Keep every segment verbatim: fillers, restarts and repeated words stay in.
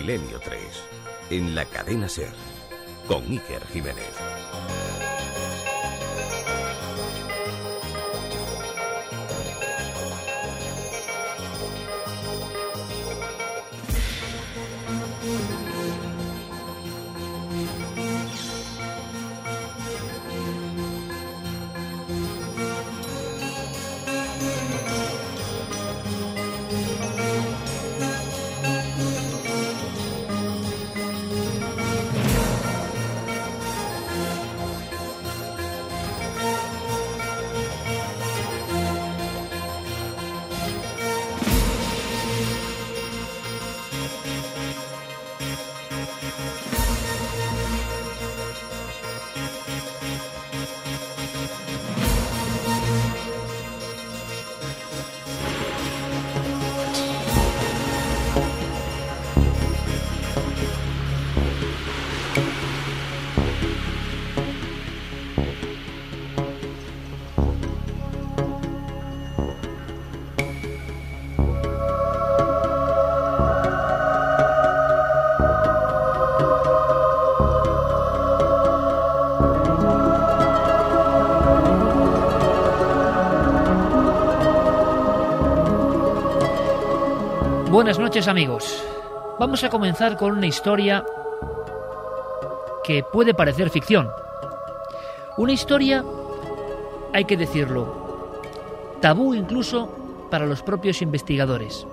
Milenio tres, en la cadena SER, con Iker Jiménez. Buenas noches, amigos. Vamos a comenzar con una historia que puede parecer ficción. Una historia, hay que decirlo, tabú incluso para los propios investigadores.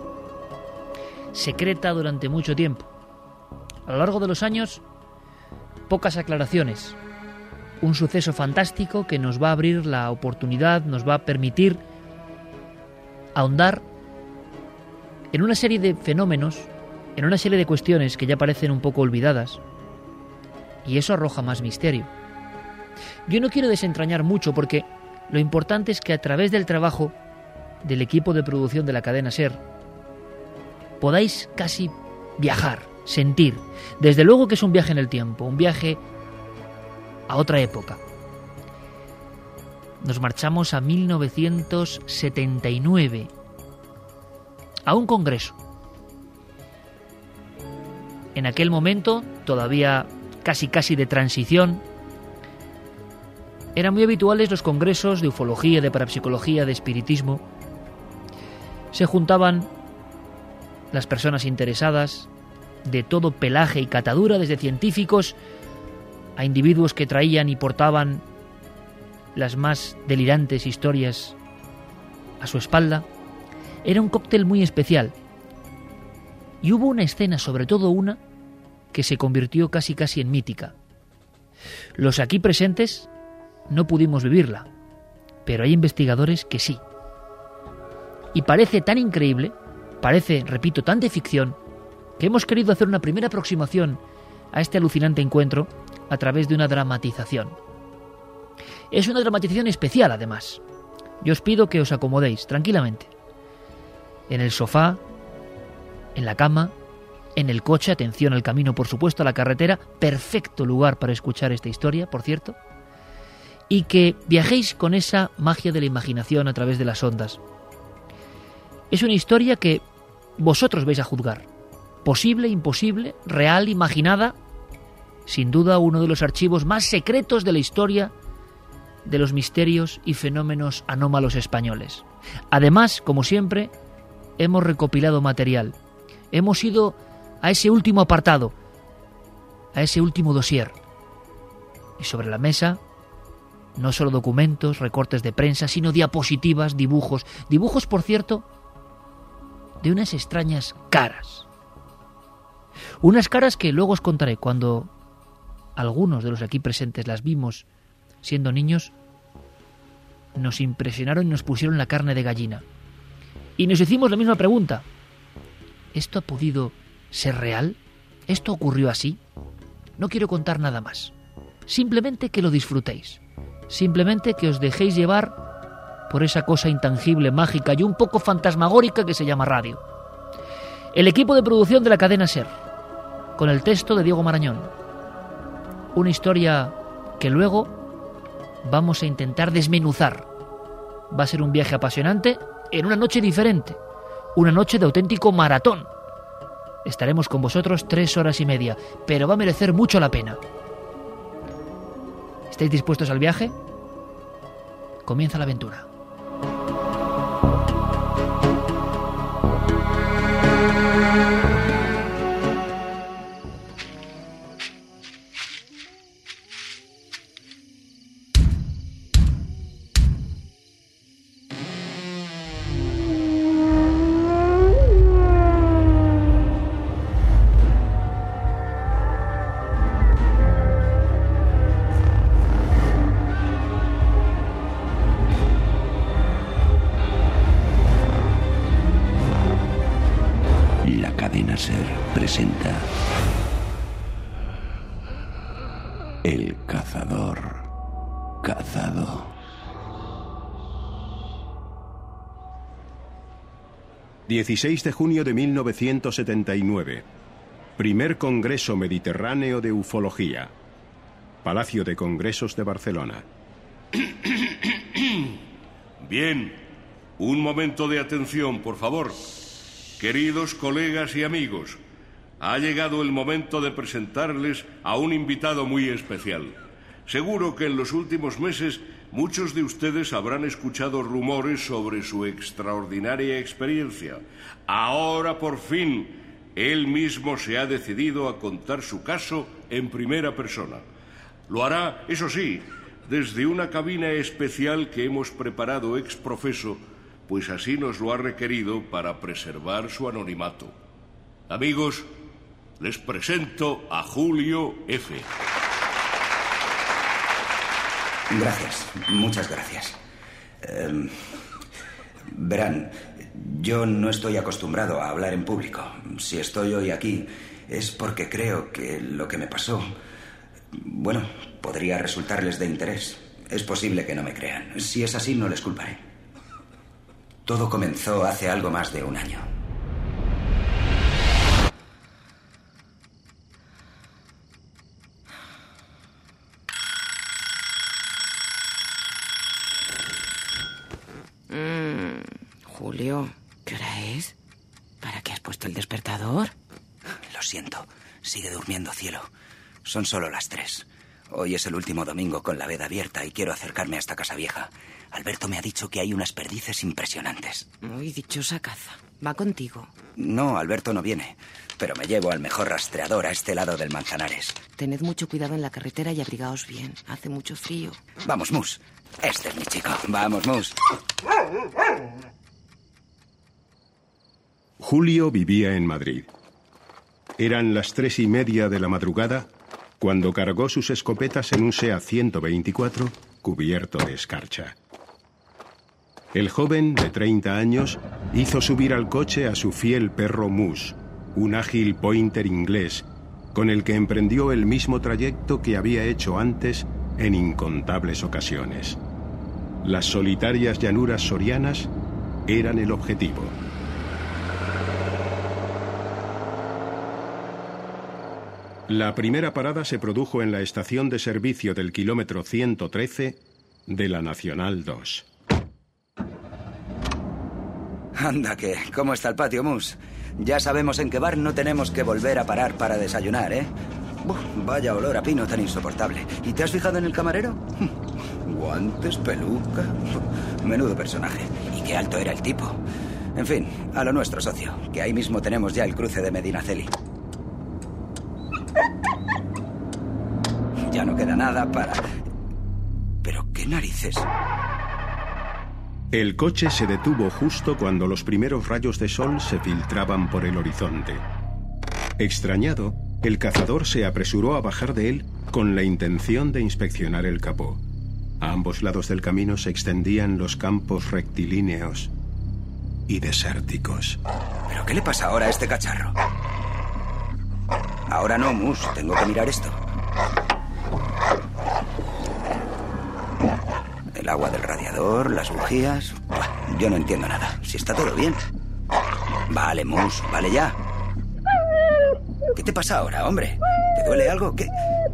Secreta durante mucho tiempo. A lo largo de los años, pocas aclaraciones. Un suceso fantástico que nos va a abrir la oportunidad, nos va a permitir ahondar en una serie de fenómenos, en una serie de cuestiones que ya parecen un poco olvidadas, y eso arroja más misterio. Yo no quiero desentrañar mucho porque lo importante es que a través del trabajo del equipo de producción de la cadena SER podáis casi viajar, sentir. Desde luego que es un viaje en el tiempo, un viaje a otra época. Nos marchamos a mil novecientos setenta y nueve, a un congreso. En aquel momento, todavía casi casi de transición, eran muy habituales los congresos de ufología, de parapsicología, de espiritismo. Se juntaban las personas interesadas de todo pelaje y catadura, desde científicos a individuos que traían y portaban las más delirantes historias a su espalda. Era un cóctel muy especial. Y hubo una escena, sobre todo una, que se convirtió casi casi en mítica. Los aquí presentes no pudimos vivirla, pero hay investigadores que sí. Y parece tan increíble, parece, repito, tan de ficción, que hemos querido hacer una primera aproximación a este alucinante encuentro a través de una dramatización. Es una dramatización especial, además. Yo os pido que os acomodéis tranquilamente. En el sofá, en la cama, en el coche, atención al camino, por supuesto, a la carretera, perfecto lugar para escuchar esta historia, por cierto, y que viajéis con esa magia de la imaginación a través de las ondas. Es una historia que vosotros vais a juzgar. Posible, imposible, real, imaginada, sin duda uno de los archivos más secretos de la historia de los misterios y fenómenos anómalos españoles. Además, como siempre, hemos recopilado material. Hemos ido a ese último apartado, a ese último dossier. Y sobre la mesa, no solo documentos, recortes de prensa, sino diapositivas, dibujos. Dibujos, por cierto, de unas extrañas caras. Unas caras que luego os contaré. Cuando algunos de los aquí presentes las vimos siendo niños, nos impresionaron y nos pusieron la carne de gallina. Y nos hicimos la misma pregunta. ¿Esto ha podido ser real? ¿Esto ocurrió así? No quiero contar nada más. Simplemente que lo disfrutéis. Simplemente que os dejéis llevar por esa cosa intangible, mágica y un poco fantasmagórica que se llama radio. El equipo de producción de la cadena SER, con el texto de Diego Marañón. Una historia que luego vamos a intentar desmenuzar. Va a ser un viaje apasionante en una noche diferente, una noche de auténtico maratón. Estaremos con vosotros tres horas y media, pero va a merecer mucho la pena. ¿Estáis dispuestos al viaje? Comienza la aventura. SER presenta El cazador cazado. dieciséis de junio de mil novecientos setenta y nueve. Primer Congreso Mediterráneo de Ufología. Palacio de Congresos de Barcelona. Bien, un momento de atención, por favor. Queridos colegas y amigos, ha llegado el momento de presentarles a un invitado muy especial. Seguro que en los últimos meses muchos de ustedes habrán escuchado rumores sobre su extraordinaria experiencia. Ahora, por fin, él mismo se ha decidido a contar su caso en primera persona. Lo hará, eso sí, desde una cabina especial que hemos preparado ex profeso, pues así nos lo ha requerido para preservar su anonimato. Amigos, les presento a Julio F. Gracias, muchas gracias. Eh, verán, yo no estoy acostumbrado a hablar en público. Si estoy hoy aquí es porque creo que lo que me pasó, bueno, podría resultarles de interés. Es posible que no me crean. Si es así, no les culparé. Todo comenzó hace algo más de un año. Mm, Julio, ¿qué hora es? ¿Para qué has puesto el despertador? Lo siento, sigue durmiendo, cielo. Son solo las tres. Hoy es el último domingo con la veda abierta y quiero acercarme a esta casa vieja. Alberto me ha dicho que hay unas perdices impresionantes. Uy, dichosa caza. ¿Va contigo? No, Alberto no viene. Pero me llevo al mejor rastreador a este lado del Manzanares. Tened mucho cuidado en la carretera y abrigaos bien. Hace mucho frío. Vamos, Mus. Este es mi chico. Vamos, Mus. Julio vivía en Madrid. Eran las tres y media de la madrugada cuando cargó sus escopetas en un SEAT ciento veinticuatro cubierto de escarcha. El joven, de treinta años, hizo subir al coche a su fiel perro Mus, un ágil pointer inglés, con el que emprendió el mismo trayecto que había hecho antes en incontables ocasiones. Las solitarias llanuras sorianas eran el objetivo. La primera parada se produjo en la estación de servicio del kilómetro ciento trece de la Nacional dos. Anda que, ¿cómo está el patio, Mus? Ya sabemos en qué bar no tenemos que volver a parar para desayunar, ¿eh? Uf, vaya olor a pino tan insoportable. ¿Y te has fijado en el camarero? Guantes, peluca... Menudo personaje. Y qué alto era el tipo. En fin, a lo nuestro, socio, que ahí mismo tenemos ya el cruce de Medinaceli. Ya no queda nada para... ¿Pero qué narices? El coche se detuvo justo cuando los primeros rayos de sol se filtraban por el horizonte. Extrañado, el cazador se apresuró a bajar de él con la intención de inspeccionar el capó. A ambos lados del camino se extendían los campos rectilíneos y desérticos. ¿Pero qué le pasa ahora a este cacharro? Ahora no, Mus, tengo que mirar esto. El agua del radiador, las bujías... Buah, yo no entiendo nada. Si está todo bien. Vale, Mus, vale ya. ¿Qué te pasa ahora, hombre? ¿Te duele algo? ¿Qué?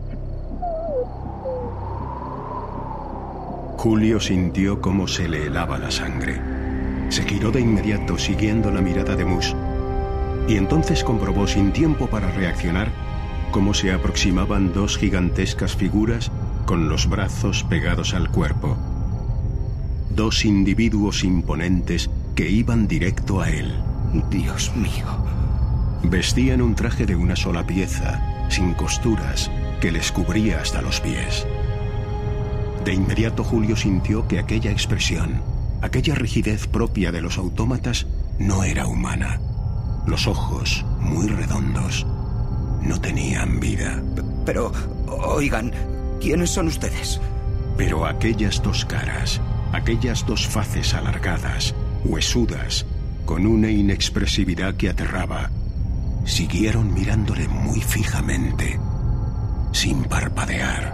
Julio sintió cómo se le helaba la sangre. Se giró de inmediato siguiendo la mirada de Mus. Y entonces comprobó sin tiempo para reaccionar cómo se aproximaban dos gigantescas figuras con los brazos pegados al cuerpo. Dos individuos imponentes que iban directo a él. Dios mío. Vestían un traje de una sola pieza, sin costuras, que les cubría hasta los pies. De inmediato Julio sintió que aquella expresión, aquella rigidez propia de los autómatas, no era humana. Los ojos, muy redondos, no tenían vida. Pero, oigan, ¿quiénes son ustedes? Pero aquellas dos caras, aquellas dos faces alargadas, huesudas, con una inexpresividad que aterraba, siguieron mirándole muy fijamente, sin parpadear.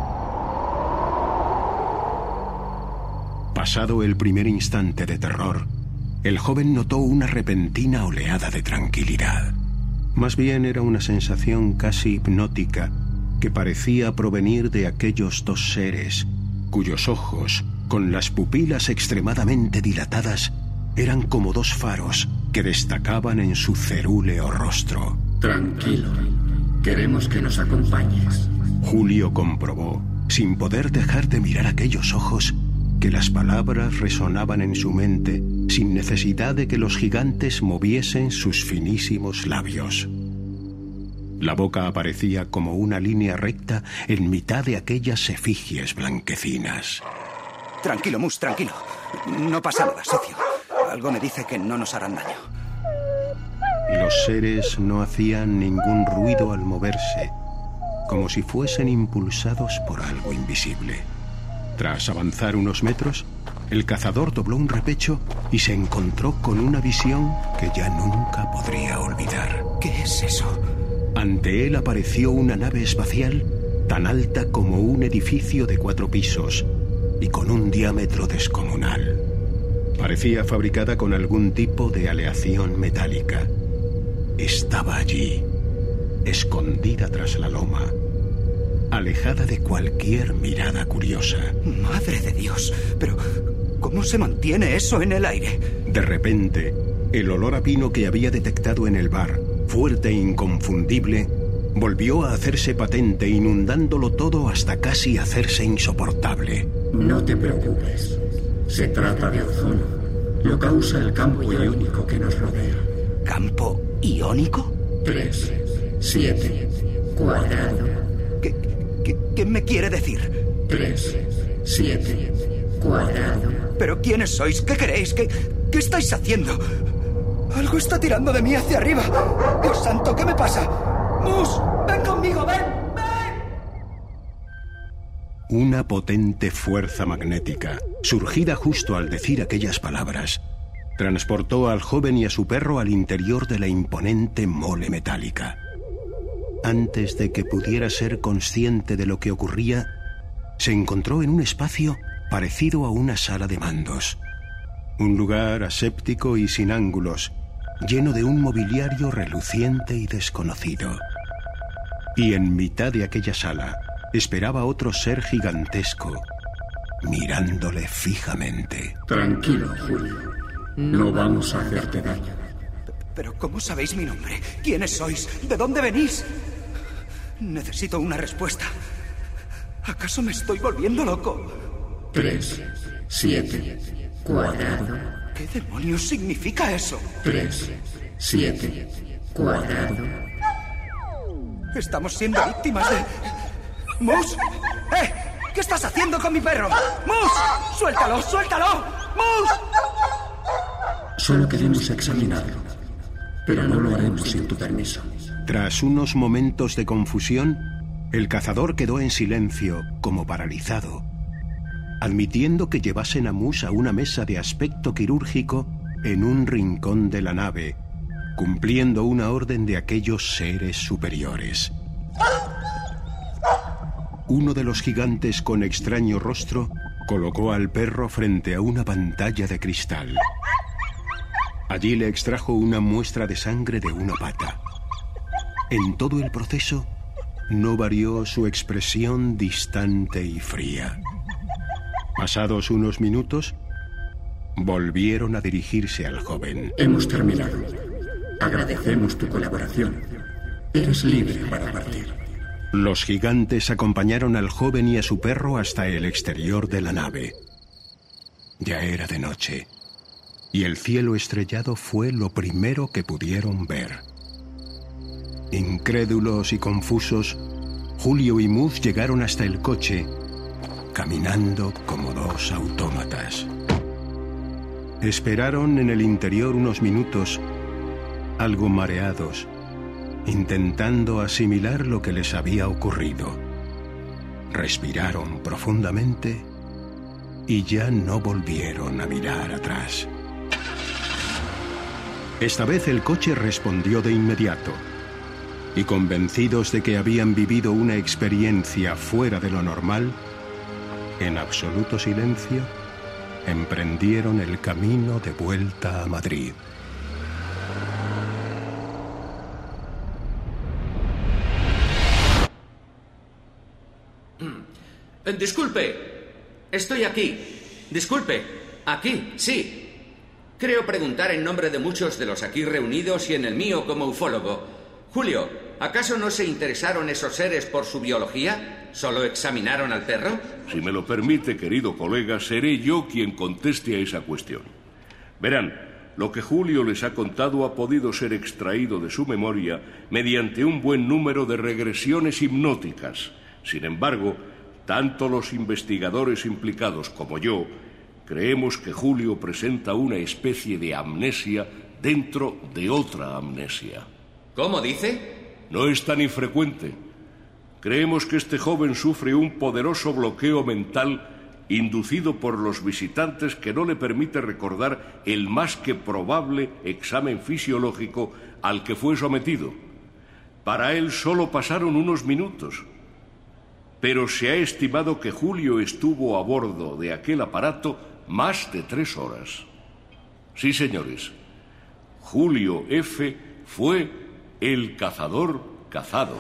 Pasado el primer instante de terror, el joven notó una repentina oleada de tranquilidad. Más bien era una sensación casi hipnótica que parecía provenir de aquellos dos seres cuyos ojos, con las pupilas extremadamente dilatadas, eran como dos faros que destacaban en su cerúleo rostro. Tranquilo, queremos que nos acompañes. Julio comprobó, sin poder dejar de mirar aquellos ojos, que las palabras resonaban en su mente sin necesidad de que los gigantes moviesen sus finísimos labios. La boca aparecía como una línea recta en mitad de aquellas efigies blanquecinas. Tranquilo, Mus, tranquilo. No pasa nada, socio. Algo me dice que no nos harán daño. Los seres no hacían ningún ruido al moverse, como si fuesen impulsados por algo invisible. Tras avanzar unos metros, el cazador dobló un repecho y se encontró con una visión que ya nunca podría olvidar. ¿Qué es eso? Ante él apareció una nave espacial tan alta como un edificio de cuatro pisos y con un diámetro descomunal. Parecía fabricada con algún tipo de aleación metálica. Estaba allí, escondida tras la loma, alejada de cualquier mirada curiosa. ¡Madre de Dios! Pero, ¿cómo se mantiene eso en el aire? De repente, el olor a pino que había detectado en el bar, fuerte e inconfundible, volvió a hacerse patente, inundándolo todo hasta casi hacerse insoportable. No te preocupes. Se trata de ozono. Lo causa el campo iónico que nos rodea. ¿Campo iónico? Tres, siete, cuadrado. ¿Qué, qué, qué me quiere decir? Tres, siete, cuadrado. ¿Pero quiénes sois? ¿Qué queréis? ¿Qué, qué estáis haciendo? Algo está tirando de mí hacia arriba. Dios santo, ¿qué me pasa? ¡Mus! ¡Ven conmigo! ¡Ven! Una potente fuerza magnética, surgida justo al decir aquellas palabras, transportó al joven y a su perro al interior de la imponente mole metálica. Antes de que pudiera ser consciente de lo que ocurría, se encontró en un espacio parecido a una sala de mandos. Un lugar aséptico y sin ángulos, lleno de un mobiliario reluciente y desconocido. Y en mitad de aquella sala esperaba otro ser gigantesco, mirándole fijamente. Tranquilo, Julio. No vamos a hacerte daño. ¿Pero cómo sabéis mi nombre? ¿Quiénes sois? ¿De dónde venís? Necesito una respuesta. ¿Acaso me estoy volviendo loco? Tres, siete, cuadrado. ¿Qué demonios significa eso? Tres, siete, cuadrado. Estamos siendo víctimas de... ¡Mus! ¡Eh! ¿Qué estás haciendo con mi perro? ¡Mus! ¡Suéltalo! ¡Suéltalo! ¡Mus! Solo queremos examinarlo, pero no lo haremos sin tu permiso. Tras unos momentos de confusión, el cazador quedó en silencio, como paralizado, admitiendo que llevasen a Mus a una mesa de aspecto quirúrgico en un rincón de la nave, cumpliendo una orden de aquellos seres superiores. Uno de los gigantes con extraño rostro colocó al perro frente a una pantalla de cristal. Allí le extrajo una muestra de sangre de una pata. En todo el proceso no varió su expresión distante y fría. Pasados unos minutos, volvieron a dirigirse al joven. Hemos terminado. Agradecemos tu colaboración. Eres libre para partir. Los gigantes acompañaron al joven y a su perro hasta el exterior de la nave. Ya era de noche, y el cielo estrellado fue lo primero que pudieron ver. Incrédulos y confusos, Julio y Muz llegaron hasta el coche, caminando como dos autómatas. Esperaron en el interior unos minutos, algo mareados, intentando asimilar lo que les había ocurrido. Respiraron profundamente y ya no volvieron a mirar atrás. Esta vez el coche respondió de inmediato, y convencidos de que habían vivido una experiencia fuera de lo normal, en absoluto silencio, emprendieron el camino de vuelta a Madrid. Disculpe, estoy aquí. Disculpe, aquí, sí. Creo preguntar en nombre de muchos de los aquí reunidos y en el mío como ufólogo. Julio, ¿acaso no se interesaron esos seres por su biología? ¿Solo examinaron al perro? Si me lo permite, querido colega, seré yo quien conteste a esa cuestión. Verán, lo que Julio les ha contado ha podido ser extraído de su memoria mediante un buen número de regresiones hipnóticas. Sin embargo, tanto los investigadores implicados como yo creemos que Julio presenta una especie de amnesia dentro de otra amnesia. ¿Cómo dice? No es tan infrecuente. Creemos que este joven sufre un poderoso bloqueo mental inducido por los visitantes que no le permite recordar el más que probable examen fisiológico al que fue sometido. Para él solo pasaron unos minutos, pero se ha estimado que Julio estuvo a bordo de aquel aparato más de tres horas. Sí, señores, Julio F. fue el cazador cazado.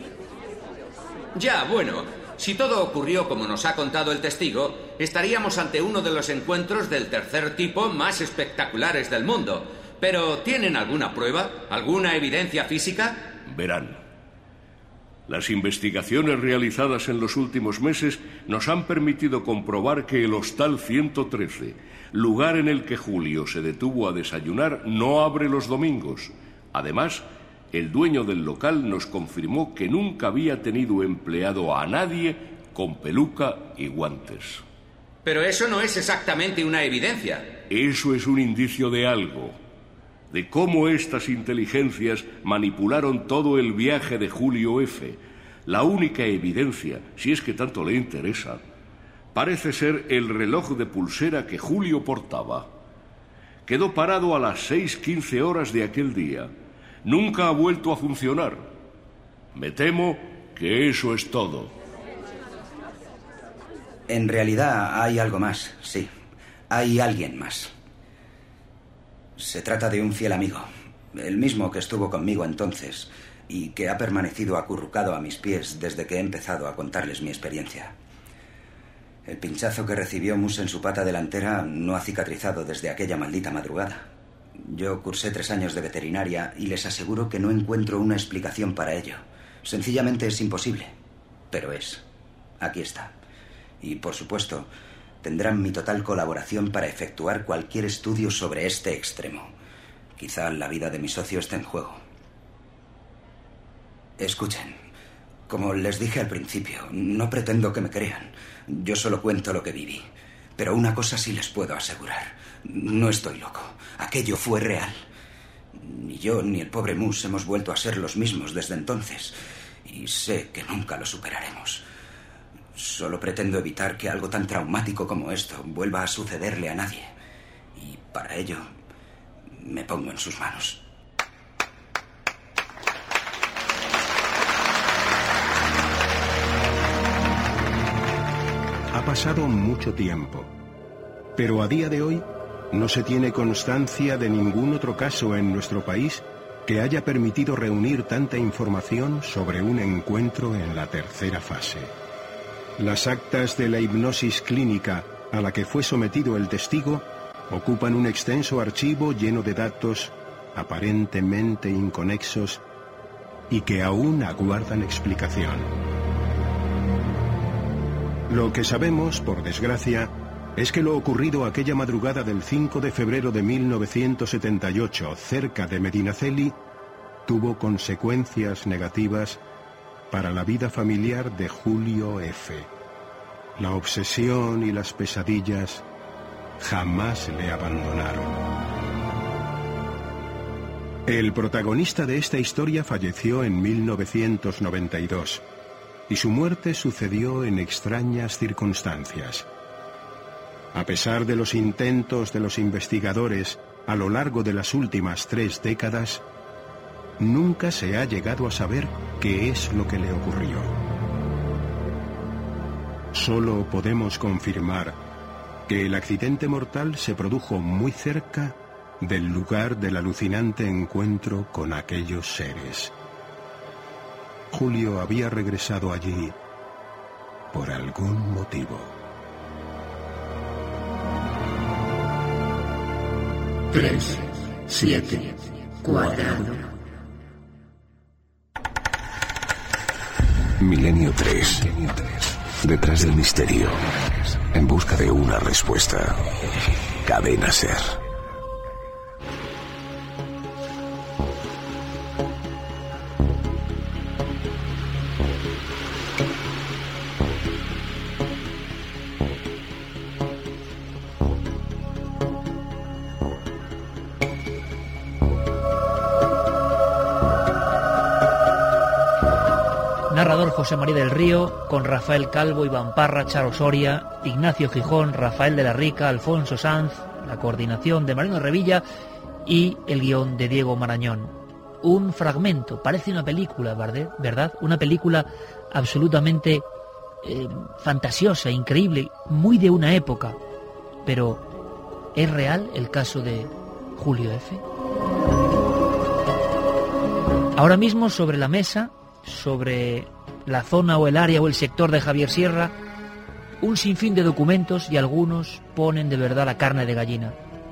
Ya, bueno, si todo ocurrió como nos ha contado el testigo, estaríamos ante uno de los encuentros del tercer tipo más espectaculares del mundo. Pero, ¿tienen alguna prueba? ¿Alguna evidencia física? Verán. Las investigaciones realizadas en los últimos meses nos han permitido comprobar que el Hostal ciento trece, lugar en el que Julio se detuvo a desayunar, no abre los domingos. Además, el dueño del local nos confirmó que nunca había tenido empleado a nadie con peluca y guantes. Pero eso no es exactamente una evidencia. Eso es un indicio de algo. De cómo estas inteligencias manipularon todo el viaje de Julio F. La única evidencia, si es que tanto le interesa, parece ser el reloj de pulsera que Julio portaba. Quedó parado a las seis quince horas de aquel día. Nunca ha vuelto a funcionar. Me temo que eso es todo. En realidad hay algo más, sí. Hay alguien más. Se trata de un fiel amigo, el mismo que estuvo conmigo entonces y que ha permanecido acurrucado a mis pies desde que he empezado a contarles mi experiencia. El pinchazo que recibió Mus en su pata delantera no ha cicatrizado desde aquella maldita madrugada. Yo cursé tres años de veterinaria y les aseguro que no encuentro una explicación para ello. Sencillamente es imposible, pero es. Aquí está. Y, por supuesto, tendrán mi total colaboración para efectuar cualquier estudio sobre este extremo. Quizá la vida de mi socio esté en juego. Escuchen, como les dije al principio, no pretendo que me crean. Yo solo cuento lo que viví. Pero una cosa sí les puedo asegurar. No estoy loco. Aquello fue real. Ni yo ni el pobre Mus hemos vuelto a ser los mismos desde entonces. Y sé que nunca lo superaremos. Solo pretendo evitar que algo tan traumático como esto vuelva a sucederle a nadie. Y para ello, me pongo en sus manos. Ha pasado mucho tiempo, pero a día de hoy no se tiene constancia de ningún otro caso en nuestro país que haya permitido reunir tanta información sobre un encuentro en la tercera fase. Las actas de la hipnosis clínica a la que fue sometido el testigo ocupan un extenso archivo lleno de datos aparentemente inconexos y que aún aguardan explicación. Lo que sabemos, por desgracia, es que lo ocurrido aquella madrugada del cinco de febrero de mil novecientos setenta y ocho cerca de Medinaceli tuvo consecuencias negativas para la vida familiar de Julio F. La obsesión y las pesadillas jamás le abandonaron. El protagonista de esta historia falleció en mil novecientos noventa y dos y su muerte sucedió en extrañas circunstancias. A pesar de los intentos de los investigadores a lo largo de las últimas tres décadas, nunca se ha llegado a saber qué es lo que le ocurrió. Solo podemos confirmar que el accidente mortal se produjo muy cerca del lugar del alucinante encuentro con aquellos seres. Julio había regresado allí por algún motivo. Tres, siete, cuadrado. Milenio tres. Detrás del misterio. En busca de una respuesta. Cadena Ser. Narrador José María del Río, con Rafael Calvo, Iván Parra, Charo Soria, Ignacio Gijón, Rafael de la Rica, Alfonso Sanz, la coordinación de Mariano Revilla y el guión de Diego Marañón. Un fragmento, parece una película, ¿verdad? Una película absolutamente eh, fantasiosa, increíble, muy de una época. Pero, ¿es real el caso de Julio F? Ahora mismo sobre la mesa, sobre la zona o el área o el sector de Javier Sierra, un sinfín de documentos y algunos ponen de verdad la carne de gallina.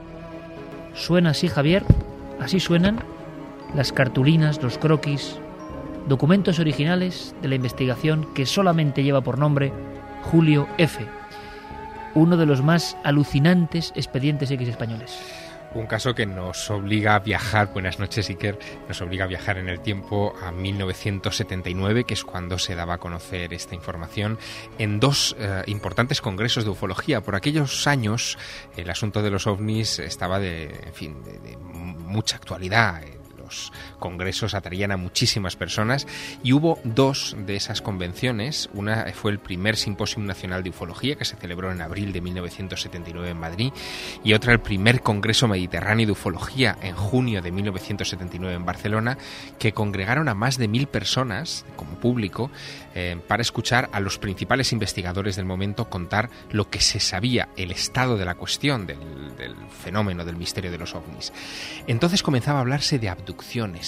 ¿Suena así, Javier? ¿Así suenan las cartulinas, los croquis, documentos originales de la investigación que solamente lleva por nombre Julio F., uno de los más alucinantes expedientes X españoles? Un caso que nos obliga a viajar, buenas noches Iker, nos obliga a viajar en el tiempo a mil novecientos setenta y nueve, que es cuando se daba a conocer esta información en dos eh, importantes congresos de ufología. Por aquellos años el asunto de los ovnis estaba de, en fin, de, de mucha actualidad. Los congresos atraían a muchísimas personas y hubo dos de esas convenciones. Una fue el primer Simposio Nacional de Ufología, que se celebró en abril de mil novecientos setenta y nueve en Madrid, y otra el primer Congreso Mediterráneo de Ufología en junio de mil novecientos setenta y nueve en Barcelona, que congregaron a más de mil personas como público eh, para escuchar a los principales investigadores del momento contar lo que se sabía, el estado de la cuestión del, del fenómeno del misterio de los ovnis. Entonces comenzaba a hablarse de abducciones.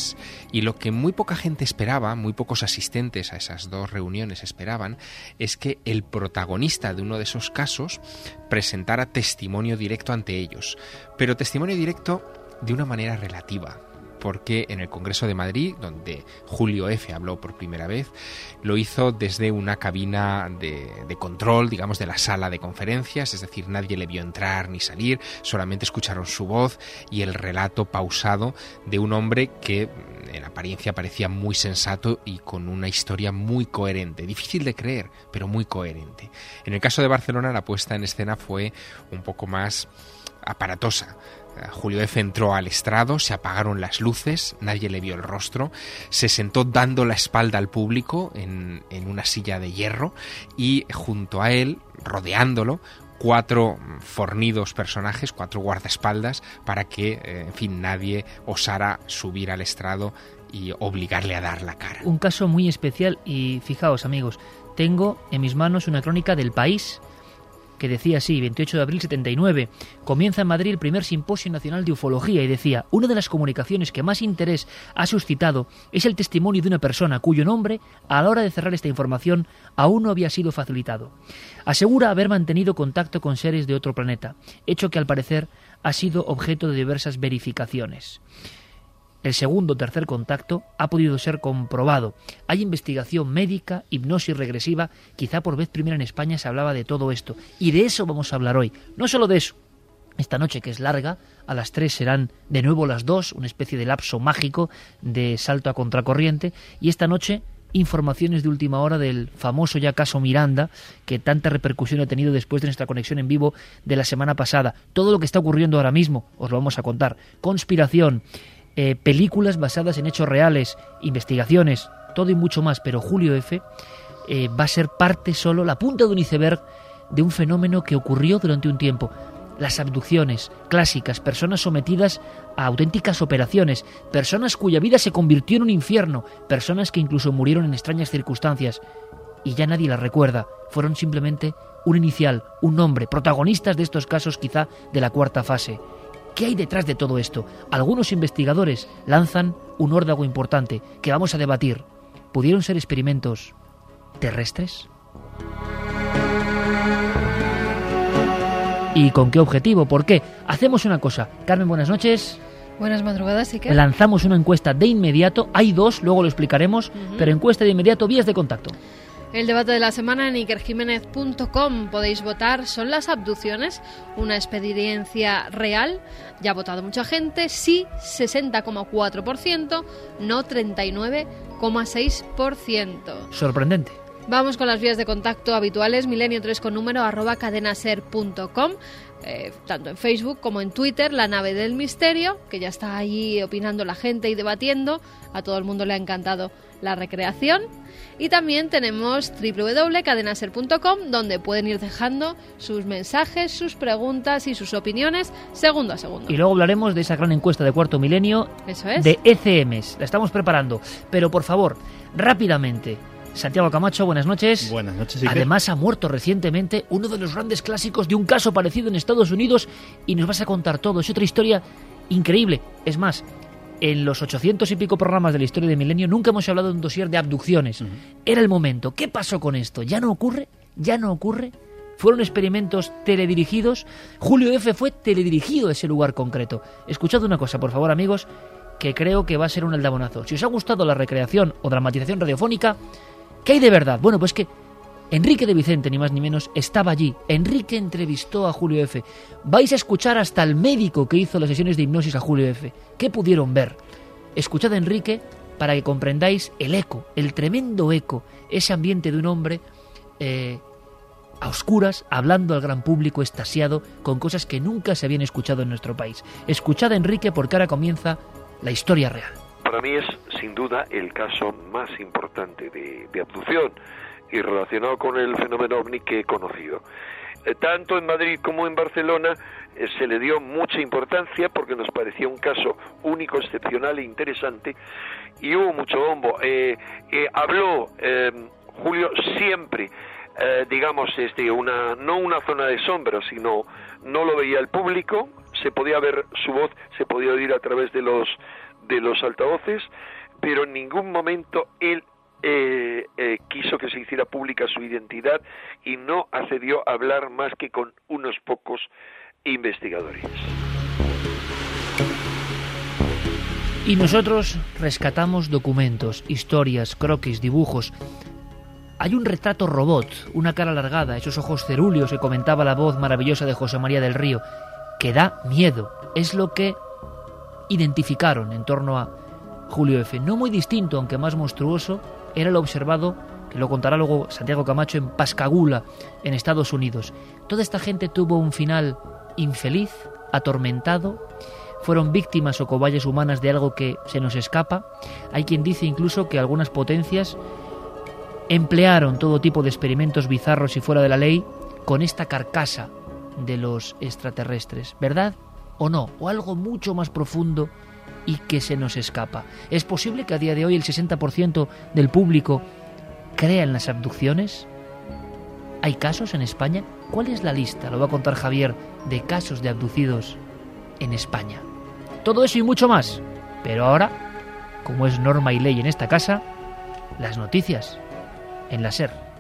Y lo que muy poca gente esperaba, muy pocos asistentes a esas dos reuniones esperaban, es que el protagonista de uno de esos casos presentara testimonio directo ante ellos. Pero testimonio directo de una manera relativa, porque en el Congreso de Madrid, donde Julio F. habló por primera vez, lo hizo desde una cabina de, de control, digamos, de la sala de conferencias, es decir, nadie le vio entrar ni salir, solamente escucharon su voz y el relato pausado de un hombre que en apariencia parecía muy sensato y con una historia muy coherente, difícil de creer, pero muy coherente. En el caso de Barcelona, la puesta en escena fue un poco más aparatosa. Julio F. entró al estrado, se apagaron las luces, nadie le vio el rostro, se sentó dando la espalda al público en, en una silla de hierro y junto a él, rodeándolo, cuatro fornidos personajes, cuatro guardaespaldas, para que, eh, en fin, nadie osara subir al estrado y obligarle a dar la cara. Un caso muy especial y fijaos, amigos, tengo en mis manos una crónica del País que decía así, veintiocho de abril setenta y nueve, comienza en Madrid el primer Simposio Nacional de Ufología y decía, una de las comunicaciones que más interés ha suscitado es el testimonio de una persona cuyo nombre, a la hora de cerrar esta información, aún no había sido facilitado. Asegura haber mantenido contacto con seres de otro planeta, hecho que al parecer ha sido objeto de diversas verificaciones. el segundo o tercer contacto ha podido ser comprobado. Hay investigación médica, hipnosis regresiva, quizá por vez primera en España se hablaba de todo esto. Y de eso vamos a hablar hoy. No solo de eso. Esta noche, que es larga, a las tres serán de nuevo las dos, una especie de lapso mágico de salto a contracorriente. Y esta noche, informaciones de última hora del famoso ya caso Miranda, que tanta repercusión ha tenido después de nuestra conexión en vivo de la semana pasada. Todo lo que está ocurriendo ahora mismo, os lo vamos a contar. Conspiración, eh, películas basadas en hechos reales, investigaciones, todo y mucho más. Pero Julio F. Eh, va a ser parte solo, la punta de un iceberg de un fenómeno que ocurrió durante un tiempo. Las abducciones clásicas, personas sometidas a auténticas operaciones, personas cuya vida se convirtió en un infierno, personas que incluso murieron en extrañas circunstancias y ya nadie las recuerda, fueron simplemente un inicial, un nombre, protagonistas de estos casos quizá de la cuarta fase. ¿Qué hay detrás de todo esto? Algunos investigadores lanzan un órdago importante que vamos a debatir. ¿Pudieron ser experimentos terrestres? ¿Y con qué objetivo? ¿Por qué? Hacemos una cosa. Carmen, buenas noches. Buenas madrugadas, Iker. Lanzamos una encuesta de inmediato. Hay dos, luego lo explicaremos, uh-huh. pero encuesta de inmediato, vías de contacto. El debate de la semana en iker jiménez punto com. Podéis votar. ¿Son las abducciones una experiencia real? Ya ha votado mucha gente. Sí, sesenta coma cuatro por ciento. No, treinta y nueve coma seis por ciento. Sorprendente. Vamos con las vías de contacto habituales, milenio tres con número arroba cadenaser punto com, eh, tanto en Facebook como en Twitter, La Nave del Misterio, que ya está allí opinando la gente y debatiendo, a todo el mundo le ha encantado la recreación. Y también tenemos doble u doble u doble u punto cadenaser punto com, donde pueden ir dejando sus mensajes, sus preguntas y sus opiniones segundo a segundo. Y luego hablaremos de esa gran encuesta de Cuarto Milenio. Eso es. De E C Ms. La estamos preparando. Pero por favor, rápidamente, Santiago Camacho, buenas noches. Buenas noches. Iker. Además ha muerto recientemente uno de los grandes clásicos de un caso parecido en Estados Unidos y nos vas a contar todo. Es otra historia increíble. Es más, en los ochocientos y pico programas de la historia de Milenio nunca hemos hablado de un dossier de abducciones. Uh-huh. Era el momento. ¿Qué pasó con esto? ¿Ya no ocurre? ¿Ya no ocurre? ¿Fueron experimentos teledirigidos? Julio F. fue teledirigido a ese lugar concreto. Escuchad una cosa, por favor, amigos, que creo que va a ser un aldabonazo. Si os ha gustado la recreación o dramatización radiofónica, ¿qué hay de verdad? Bueno, pues que Enrique de Vicente, ni más ni menos, estaba allí. Enrique entrevistó a Julio F. Vais a escuchar hasta el médico que hizo las sesiones de hipnosis a Julio F. ¿Qué pudieron ver? Escuchad a Enrique para que comprendáis el eco, el tremendo eco, ese ambiente de un hombre eh, a oscuras, hablando al gran público, extasiado, con cosas que nunca se habían escuchado en nuestro país. Escuchad a Enrique porque ahora comienza la historia real. Para mí es, sin duda, el caso más importante de, de abducción y relacionado con el fenómeno ovni que he conocido. Eh, tanto en Madrid como en Barcelona eh, se le dio mucha importancia porque nos parecía un caso único, excepcional e interesante, y hubo mucho bombo. Eh, eh, habló eh, Julio siempre, eh, digamos, este, una, no una zona de sombra, sino no lo veía el público, se podía ver su voz, se podía oír a través de los de los altavoces, pero en ningún momento él eh, eh, quiso que se hiciera pública su identidad y no accedió a hablar más que con unos pocos investigadores. Y nosotros rescatamos documentos, historias, croquis, dibujos. Hay un retrato robot, una cara alargada, esos ojos cerúleos que comentaba la voz maravillosa de José María del Río, que da miedo. Es lo que identificaron en torno a Julio F. No muy distinto, aunque más monstruoso, era lo observado, que lo contará luego Santiago Camacho, en Pascagoula, en Estados Unidos. Toda esta gente tuvo un final infeliz, atormentado, fueron víctimas o cobayas humanas de algo que se nos escapa. Hay quien dice incluso que algunas potencias emplearon todo tipo de experimentos bizarros y fuera de la ley con esta carcasa de los extraterrestres, ¿verdad? ¿O no? ¿O algo mucho más profundo y que se nos escapa? ¿Es posible que a día de hoy el sesenta por ciento del público crea en las abducciones? ¿Hay casos en España? ¿Cuál es la lista? Lo va a contar Javier, de casos de abducidos en España. Todo eso y mucho más. Pero ahora, como es norma y ley en esta casa, las noticias en la SER.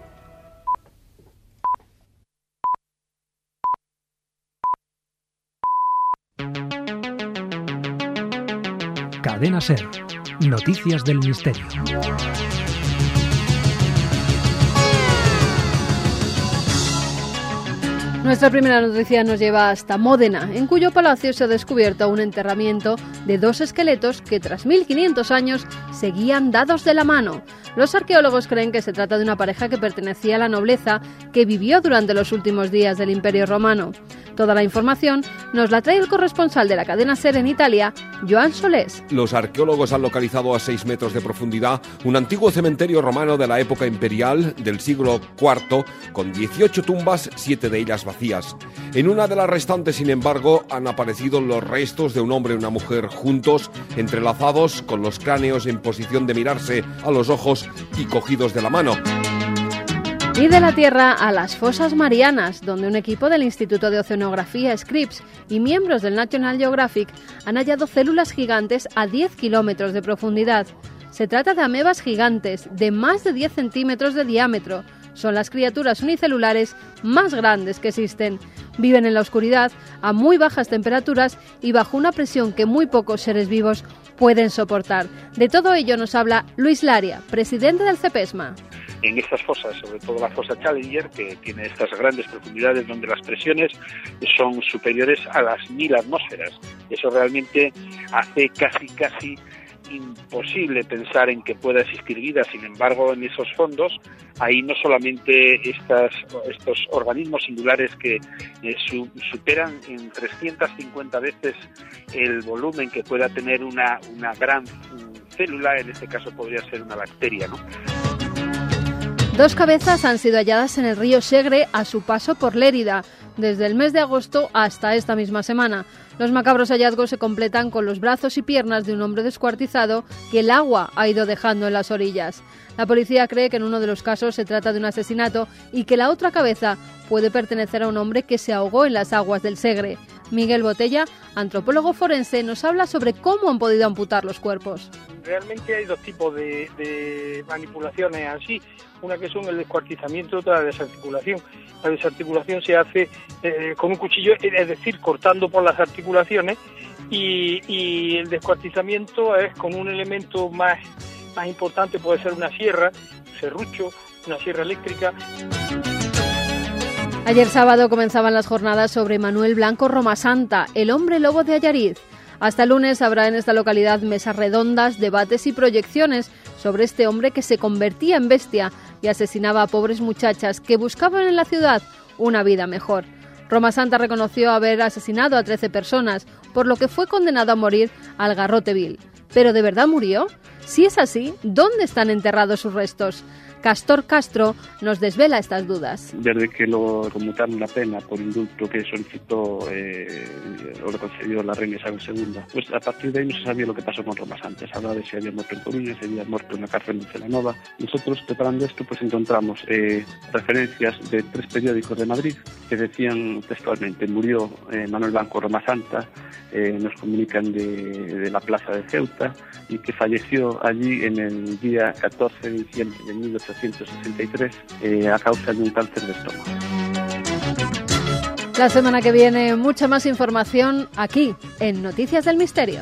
Cadena SER. Noticias del Misterio. Nuestra primera noticia nos lleva hasta Módena, en cuyo palacio se ha descubierto un enterramiento de dos esqueletos que tras mil quinientos años seguían dados de la mano. Los arqueólogos creen que se trata de una pareja que pertenecía a la nobleza que vivió durante los últimos días del Imperio Romano. Toda la información nos la trae el corresponsal de la cadena SER en Italia, Joan Solés. Los arqueólogos han localizado a seis metros de profundidad un antiguo cementerio romano de la época imperial del siglo cuarto, con dieciocho tumbas, siete de ellas vacías. En una de las restantes, sin embargo, han aparecido los restos de un hombre y una mujer juntos, entrelazados, con los cráneos en posición de mirarse a los ojos y cogidos de la mano. Y de la Tierra a las fosas marianas, donde un equipo del Instituto de Oceanografía Scripps y miembros del National Geographic han hallado células gigantes a diez kilómetros de profundidad. Se trata de amebas gigantes de más de diez centímetros de diámetro. Son las criaturas unicelulares más grandes que existen. Viven en la oscuridad, a muy bajas temperaturas y bajo una presión que muy pocos seres vivos pueden soportar. De todo ello nos habla Luis Laria, presidente del CEPESMA. En estas fosas, sobre todo la fosa Challenger, que tiene estas grandes profundidades donde las presiones son superiores a las mil atmósferas. Eso realmente hace casi, casi imposible pensar en que pueda existir vida. Sin embargo, en esos fondos, ahí no solamente estas, estos organismos singulares que eh, su, superan en trescientas cincuenta veces el volumen que pueda tener una, una gran célula, en este caso podría ser una bacteria, ¿no? Dos cabezas han sido halladas en el río Segre a su paso por Lérida, desde el mes de agosto hasta esta misma semana. Los macabros hallazgos se completan con los brazos y piernas de un hombre descuartizado que el agua ha ido dejando en las orillas. La policía cree que en uno de los casos se trata de un asesinato y que la otra cabeza puede pertenecer a un hombre que se ahogó en las aguas del Segre. Miguel Botella, antropólogo forense, nos habla sobre cómo han podido amputar los cuerpos. Realmente hay dos tipos de, de manipulaciones así, una que son el descuartizamiento y otra la desarticulación. La desarticulación se hace eh, con un cuchillo, es decir, cortando por las articulaciones, y, y el descuartizamiento es con un elemento más, más importante, puede ser una sierra, un serrucho, una sierra eléctrica. Ayer sábado comenzaban las jornadas sobre Manuel Blanco Romasanta, el hombre lobo de Allariz. Hasta el lunes habrá en esta localidad mesas redondas, debates y proyecciones sobre este hombre que se convertía en bestia y asesinaba a pobres muchachas que buscaban en la ciudad una vida mejor. Romasanta reconoció haber asesinado a trece personas, por lo que fue condenado a morir al garrote vil. ¿Pero de verdad murió? Si es así, ¿dónde están enterrados sus restos? Castor Castro nos desvela estas dudas. Desde que lo conmutaron la pena por indulto que solicitó eh, o le concedió la reina Isabel segunda, pues a partir de ahí no se sabía lo que pasó con Romasanta. Se hablaba de si había muerto en Coruña, si había muerto en la cárcel de Celanova. Nosotros, preparando esto, pues encontramos eh, referencias de tres periódicos de Madrid que decían textualmente: murió eh, Manuel Blanco Romasanta, eh, nos comunican de, de la plaza de Ceuta, y que falleció allí en el día catorce de diciembre de mil ochocientos sesenta y tres eh, a causa de un cáncer de estómago. La semana que viene mucha más información aquí en Noticias del Misterio.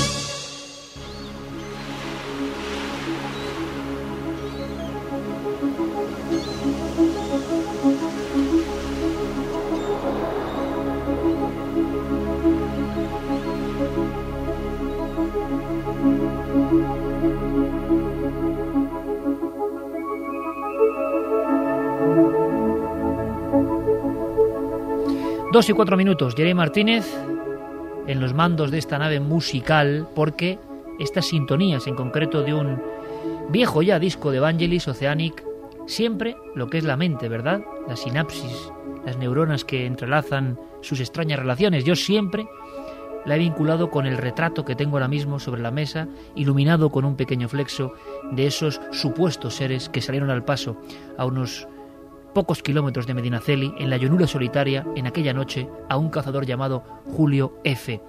Dos y cuatro minutos, Jeremy Martínez en los mandos de esta nave musical, porque estas sintonías, en concreto de un viejo ya disco de Vangelis, Oceanic, siempre lo que es la mente, ¿verdad? La sinapsis, las neuronas que entrelazan sus extrañas relaciones. Yo siempre la he vinculado con el retrato que tengo ahora mismo sobre la mesa, iluminado con un pequeño flexo de esos supuestos seres que salieron al paso a unos pocos kilómetros de Medinaceli, en la llanura solitaria, en aquella noche, a un cazador llamado Julio F.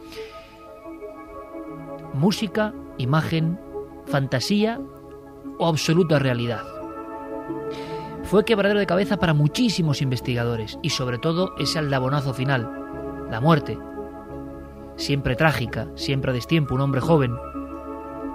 Música, imagen, fantasía o absoluta realidad. Fue quebradero de cabeza para muchísimos investigadores y sobre todo ese aldabonazo final, la muerte. Siempre trágica, siempre a destiempo, un hombre joven,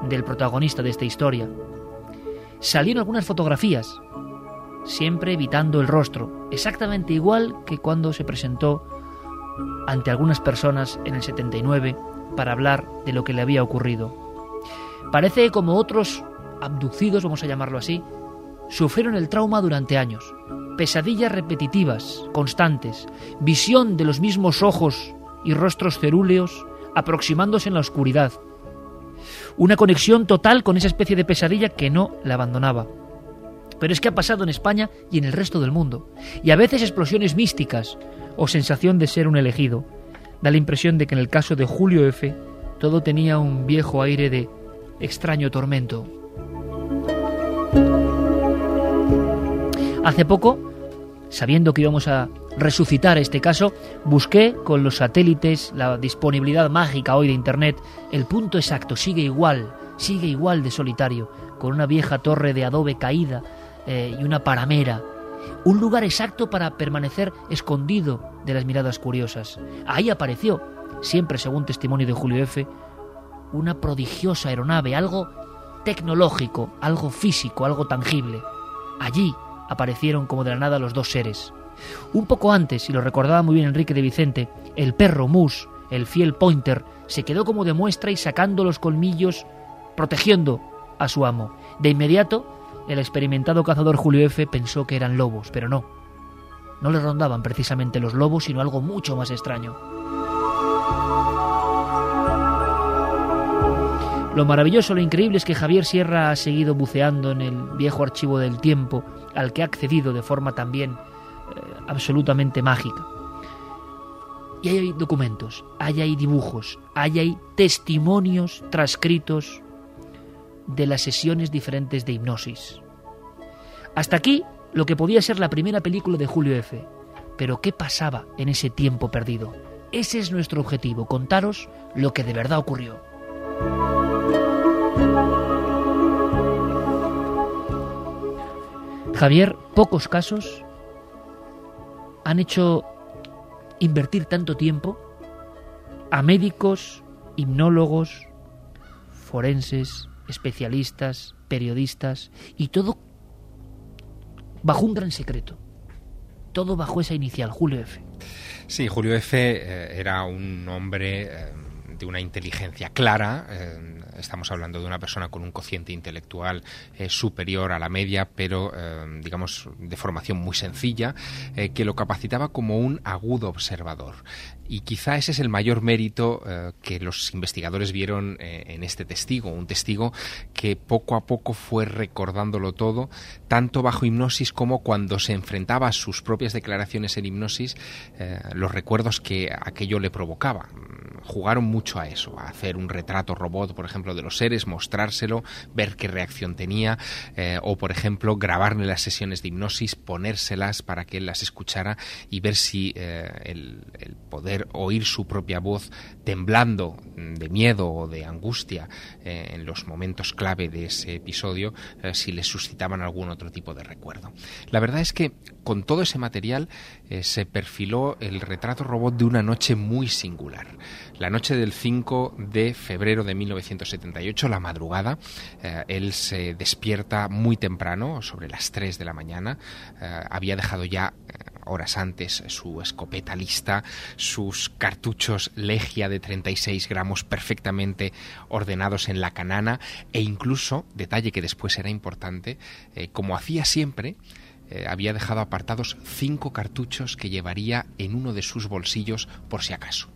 del protagonista de esta historia. Salieron algunas fotografías, siempre evitando el rostro, exactamente igual que cuando se presentó ante algunas personas en el setenta y nueve para hablar de lo que le había ocurrido. Parece que, como otros abducidos, vamos a llamarlo así, sufrieron el trauma durante años. Pesadillas repetitivas, constantes, visión de los mismos ojos y rostros cerúleos aproximándose en la oscuridad. Una conexión total con esa especie de pesadilla que no la abandonaba. Pero es que ha pasado en España y en el resto del mundo. Y a veces explosiones místicas o sensación de ser un elegido. Da la impresión de que en el caso de Julio F. todo tenía un viejo aire de extraño tormento. Hace poco, sabiendo que íbamos a resucitar este caso, busqué con los satélites, la disponibilidad mágica hoy de Internet, el punto exacto. Sigue igual, sigue igual de solitario, con una vieja torre de adobe caída eh, y una paramera. Un lugar exacto para permanecer escondido de las miradas curiosas. Ahí apareció, siempre según testimonio de Julio F., una prodigiosa aeronave, algo tecnológico, algo físico, algo tangible. Allí aparecieron como de la nada los dos seres. Un poco antes, y lo recordaba muy bien Enrique de Vicente, el perro Mus, el fiel Pointer, se quedó como de muestra y sacando los colmillos, protegiendo a su amo. De inmediato, el experimentado cazador Julio F. pensó que eran lobos, pero no. No le rondaban precisamente los lobos, sino algo mucho más extraño. Lo maravilloso, lo increíble es que Javier Sierra ha seguido buceando en el viejo archivo del tiempo, al que ha accedido de forma también eh, absolutamente mágica. Y ahí hay documentos, ahí hay dibujos, ahí hay testimonios transcritos de las sesiones diferentes de hipnosis. Hasta aquí lo que podía ser la primera película de Julio F. Pero ¿qué pasaba en ese tiempo perdido? Ese es nuestro objetivo, contaros lo que de verdad ocurrió. Javier, pocos casos han hecho invertir tanto tiempo a médicos, hipnólogos, forenses, especialistas, periodistas, y todo bajo un gran secreto. Todo bajo esa inicial, Julio F. Sí, Julio F. Eh, era un hombre eh, de una inteligencia clara. Eh, estamos hablando de una persona con un cociente intelectual eh, superior a la media, pero eh, digamos de formación muy sencilla, eh, que lo capacitaba como un agudo observador. Y quizá ese es el mayor mérito eh, que los investigadores vieron eh, en este testigo, un testigo que poco a poco fue recordándolo todo, tanto bajo hipnosis como cuando se enfrentaba a sus propias declaraciones en hipnosis, eh, los recuerdos que aquello le provocaba. Jugaron mucho a eso, a hacer un retrato robot, por ejemplo, de los seres, mostrárselo, ver qué reacción tenía, eh, o, por ejemplo, grabarle las sesiones de hipnosis, ponérselas para que él las escuchara y ver si eh, el, el poder oír su propia voz temblando de miedo o de angustia eh, en los momentos clave de ese episodio, eh, si le suscitaban algún otro tipo de recuerdo. La verdad es que con todo ese material eh, se perfiló el retrato robot de una noche muy singular. La noche del cinco de febrero de mil novecientos setenta y ocho, la madrugada, eh, él se despierta muy temprano, sobre las tres de la mañana. Eh, había dejado ya eh, horas antes su escopeta lista, sus cartuchos Legia de treinta y seis gramos perfectamente ordenados en la canana, e incluso, detalle que después será importante, eh, como hacía siempre, eh, había dejado apartados cinco cartuchos que llevaría en uno de sus bolsillos por si acaso.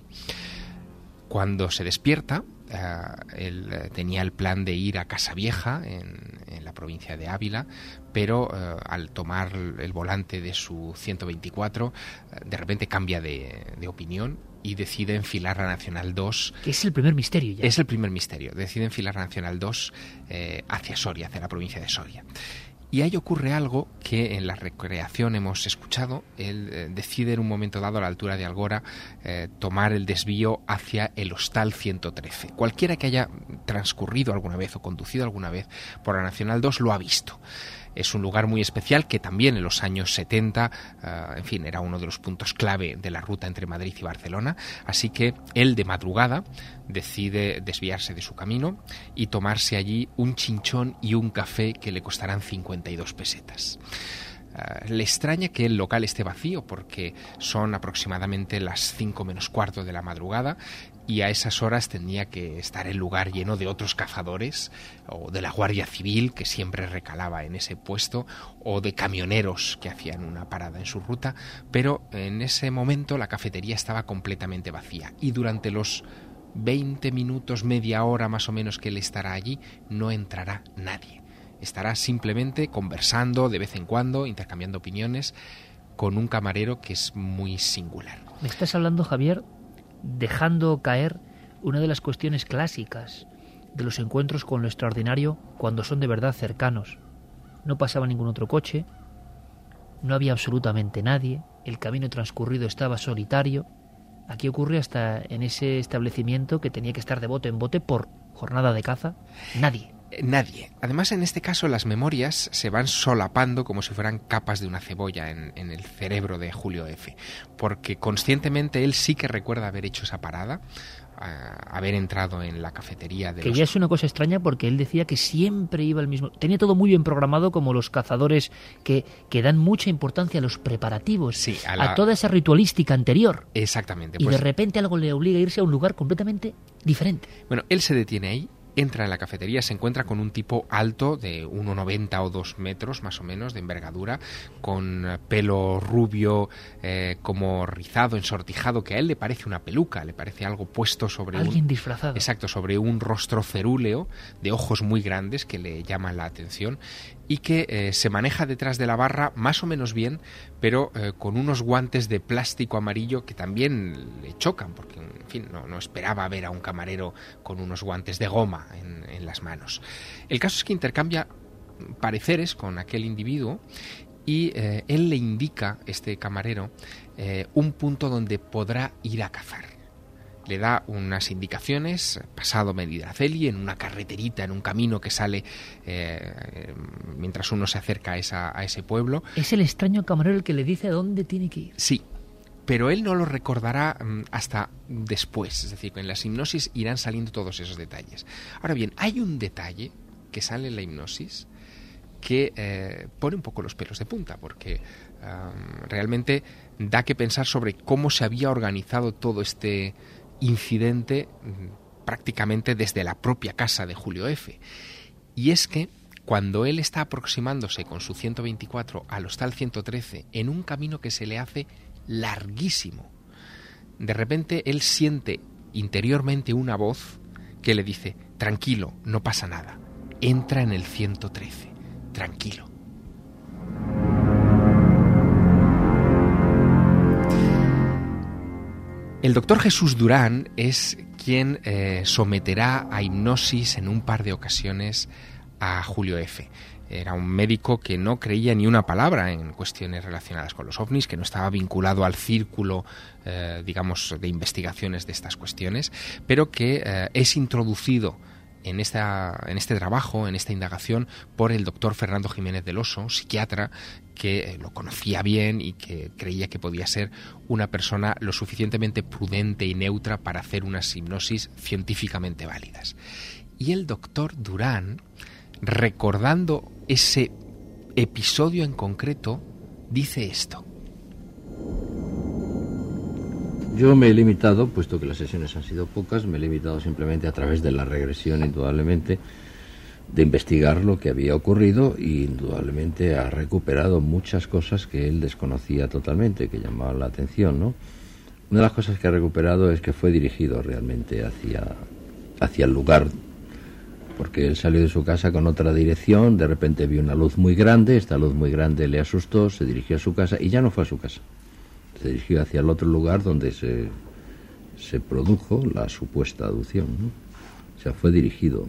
Cuando se despierta, uh, él uh, tenía el plan de ir a Casavieja, en, en la provincia de Ávila, pero uh, al tomar el volante de su ciento veinticuatro, uh, de repente cambia de, de opinión y decide enfilar la Nacional dos. Que es el primer misterio ya. Es el primer misterio. Decide enfilar la Nacional dos eh, hacia Soria, hacia la provincia de Soria. Y ahí ocurre algo que en la recreación hemos escuchado. Él eh, decide en un momento dado, a la altura de Algora, eh, tomar el desvío hacia el Hostal ciento trece. Cualquiera que haya transcurrido alguna vez o conducido alguna vez por la Nacional dos lo ha visto. Es un lugar muy especial que también en los años setenta, uh, en fin, era uno de los puntos clave de la ruta entre Madrid y Barcelona, así que él de madrugada decide desviarse de su camino y tomarse allí un chinchón y un café que le costarán cincuenta y dos pesetas. Uh, le extraña que el local esté vacío porque son aproximadamente las cinco menos cuarto de la madrugada y a esas horas tendría que estar el lugar lleno de otros cazadores o de la Guardia Civil que siempre recalaba en ese puesto o de camioneros que hacían una parada en su ruta, pero en ese momento la cafetería estaba completamente vacía y durante los veinte minutos, media hora más o menos que él estará allí, no entrará nadie. Estará simplemente conversando de vez en cuando, intercambiando opiniones con un camarero que es muy singular. Me estás hablando, Javier, dejando caer una de las cuestiones clásicas de los encuentros con lo extraordinario cuando son de verdad cercanos. No pasaba ningún otro coche, no había absolutamente nadie, el camino transcurrido estaba solitario. Aquí ocurre hasta en ese establecimiento que tenía que estar de bote en bote por jornada de caza, nadie. Nadie. Además, en este caso, las memorias se van solapando como si fueran capas de una cebolla en, en el cerebro de Julio F., porque conscientemente él sí que recuerda haber hecho esa parada, a haber entrado en la cafetería de que los... ya es una cosa extraña porque él decía que siempre iba al mismo... Tenía todo muy bien programado, como los cazadores que, que dan mucha importancia a los preparativos, sí, a, la... a toda esa ritualística anterior. Exactamente. Y pues... de repente algo le obliga a irse a un lugar completamente diferente. Bueno, él se detiene ahí, entra en la cafetería, se encuentra con un tipo alto de uno noventa o dos metros más o menos de envergadura, con pelo rubio, eh, como rizado, ensortijado, que a él le parece una peluca, le parece algo puesto sobre alguien un... disfrazado. Exacto, sobre un rostro cerúleo, de ojos muy grandes que le llaman la atención y que eh, se maneja detrás de la barra más o menos bien, pero eh, con unos guantes de plástico amarillo que también le chocan, porque en fin, no, no esperaba ver a un camarero con unos guantes de goma en, en las manos. El caso es que intercambia pareceres con aquel individuo y eh, él le indica, este camarero, eh, un punto donde podrá ir a cazar. Le da unas indicaciones, pasado Medinaceli, en una carreterita, en un camino que sale eh, mientras uno se acerca a, esa, a ese pueblo. Es el extraño camarero el que le dice a dónde tiene que ir. Sí, pero él no lo recordará um, hasta después, es decir, en las hipnosis irán saliendo todos esos detalles. Ahora bien, hay un detalle que sale en la hipnosis que eh, pone un poco los pelos de punta, porque um, realmente da que pensar sobre cómo se había organizado todo este incidente prácticamente desde la propia casa de Julio F. Y es que cuando él está aproximándose con su ciento veinticuatro al hostal ciento trece en un camino que se le hace larguísimo, de repente él siente interiormente una voz que le dice: tranquilo, no pasa nada, entra en el ciento trece, tranquilo. El doctor Jesús Durán es quien eh, someterá a hipnosis en un par de ocasiones a Julio F. Era un médico que no creía ni una palabra en cuestiones relacionadas con los ovnis, que no estaba vinculado al círculo, eh, digamos, de investigaciones de estas cuestiones, pero que eh, es introducido en, esta, en este trabajo, en esta indagación, por el doctor Fernando Jiménez del Oso, psiquiatra, que lo conocía bien y que creía que podía ser una persona lo suficientemente prudente y neutra para hacer unas hipnosis científicamente válidas. Y el doctor Durán, recordando ese episodio en concreto, dice esto. Yo me he limitado, puesto que las sesiones han sido pocas, me he limitado simplemente a través de la regresión, indudablemente, de investigar lo que había ocurrido, y indudablemente ha recuperado muchas cosas que él desconocía totalmente, que llamaban la atención, ¿no? Una de las cosas que ha recuperado es que fue dirigido realmente hacia, hacia el lugar, porque él salió de su casa con otra dirección, de repente vio una luz muy grande, esta luz muy grande le asustó, se dirigió a su casa y ya no fue a su casa. Se dirigió hacia el otro lugar donde se, se produjo la supuesta abducción, ¿no? O sea, fue dirigido.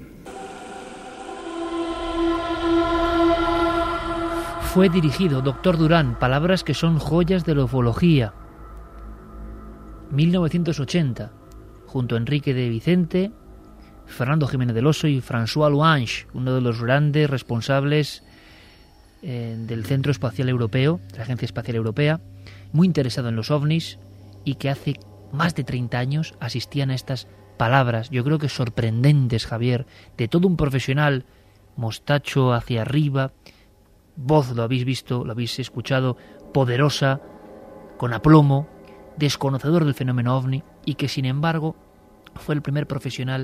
Fue dirigido, doctor Durán, palabras que son joyas de la ufología. mil novecientos ochenta, junto a Enrique de Vicente, Fernando Jiménez del Oso y François Louange, uno de los grandes responsables eh, del Centro Espacial Europeo, de la Agencia Espacial Europea, muy interesado en los ovnis y que hace más de treinta años asistían a estas palabras, yo creo que sorprendentes, Javier, de todo un profesional, mostacho hacia arriba, voz, lo habéis visto, lo habéis escuchado, poderosa, con aplomo, desconocedor del fenómeno ovni, y que sin embargo fue el primer profesional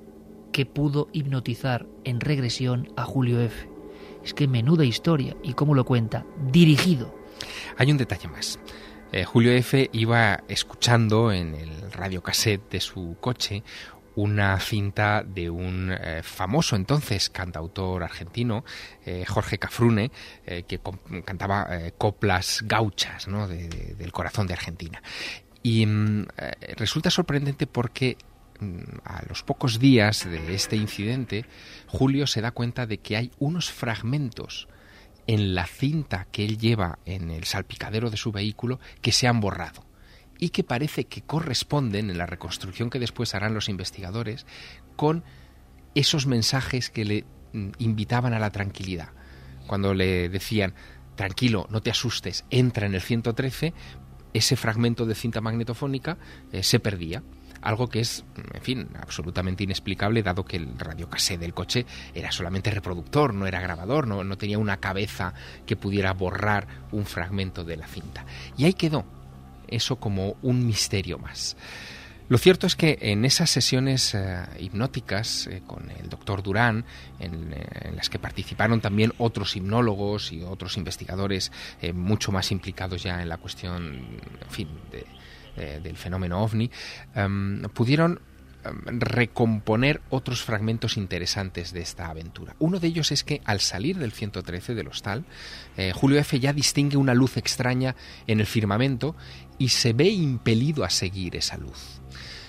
que pudo hipnotizar en regresión a Julio F. Es que menuda historia, y cómo lo cuenta, dirigido. Hay un detalle más. Eh, Julio F. iba escuchando en el radiocassette de su coche una cinta de un eh, famoso entonces cantautor argentino, eh, Jorge Cafrune, eh, que cantaba eh, coplas gauchas, ¿no?, de, de, del corazón de Argentina. Y mm, eh, resulta sorprendente porque mm, a los pocos días de este incidente, Julio se da cuenta de que hay unos fragmentos en la cinta que él lleva en el salpicadero de su vehículo que se han borrado y que parece que corresponden, en la reconstrucción que después harán los investigadores, con esos mensajes que le invitaban a la tranquilidad. Cuando le decían, tranquilo, no te asustes, entra en el ciento trece, ese fragmento de cinta magnetofónica eh, se perdía. Algo que es, en fin, absolutamente inexplicable, dado que el radiocassette del coche era solamente reproductor, no era grabador, no, no tenía una cabeza que pudiera borrar un fragmento de la cinta. Y ahí quedó eso como un misterio más. Lo cierto es que en esas sesiones eh, hipnóticas eh, con el doctor Durán, en, eh, en las que participaron también otros hipnólogos y otros investigadores eh, mucho más implicados ya en la cuestión, en fin, de del fenómeno ovni, um, pudieron um, recomponer otros fragmentos interesantes de esta aventura. Uno de ellos es que al salir del ciento trece del hostal, eh, Julio F. ya distingue una luz extraña en el firmamento y se ve impelido a seguir esa luz.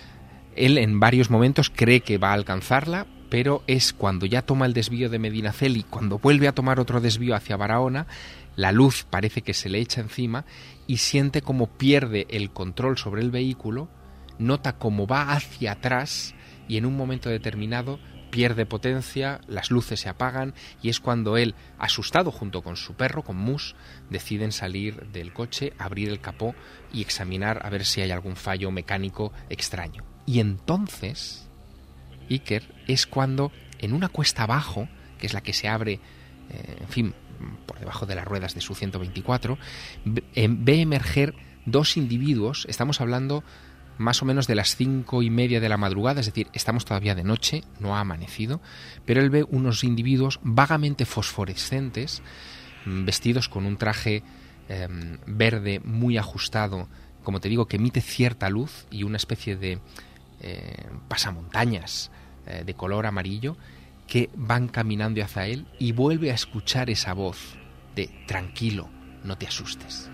Él en varios momentos cree que va a alcanzarla, pero es cuando ya toma el desvío de Medinaceli, cuando vuelve a tomar otro desvío hacia Barahona, la luz parece que se le echa encima y siente como pierde el control sobre el vehículo, nota cómo va hacia atrás y en un momento determinado pierde potencia, las luces se apagan y es cuando él, asustado junto con su perro, con Mus, deciden salir del coche, abrir el capó y examinar a ver si hay algún fallo mecánico extraño. Y entonces, Iker, es cuando en una cuesta abajo, que es la que se abre, eh, en fin, por debajo de las ruedas de su ciento veinticuatro, ve emerger dos individuos. Estamos hablando más o menos de las cinco y media de la madrugada, es decir, estamos todavía de noche, no ha amanecido, pero él ve unos individuos vagamente fosforescentes, vestidos con un traje eh, verde muy ajustado, como te digo, que emite cierta luz, y una especie de eh, pasamontañas eh, de color amarillo, que van caminando hacia él y vuelve a escuchar esa voz de tranquilo, no te asustes.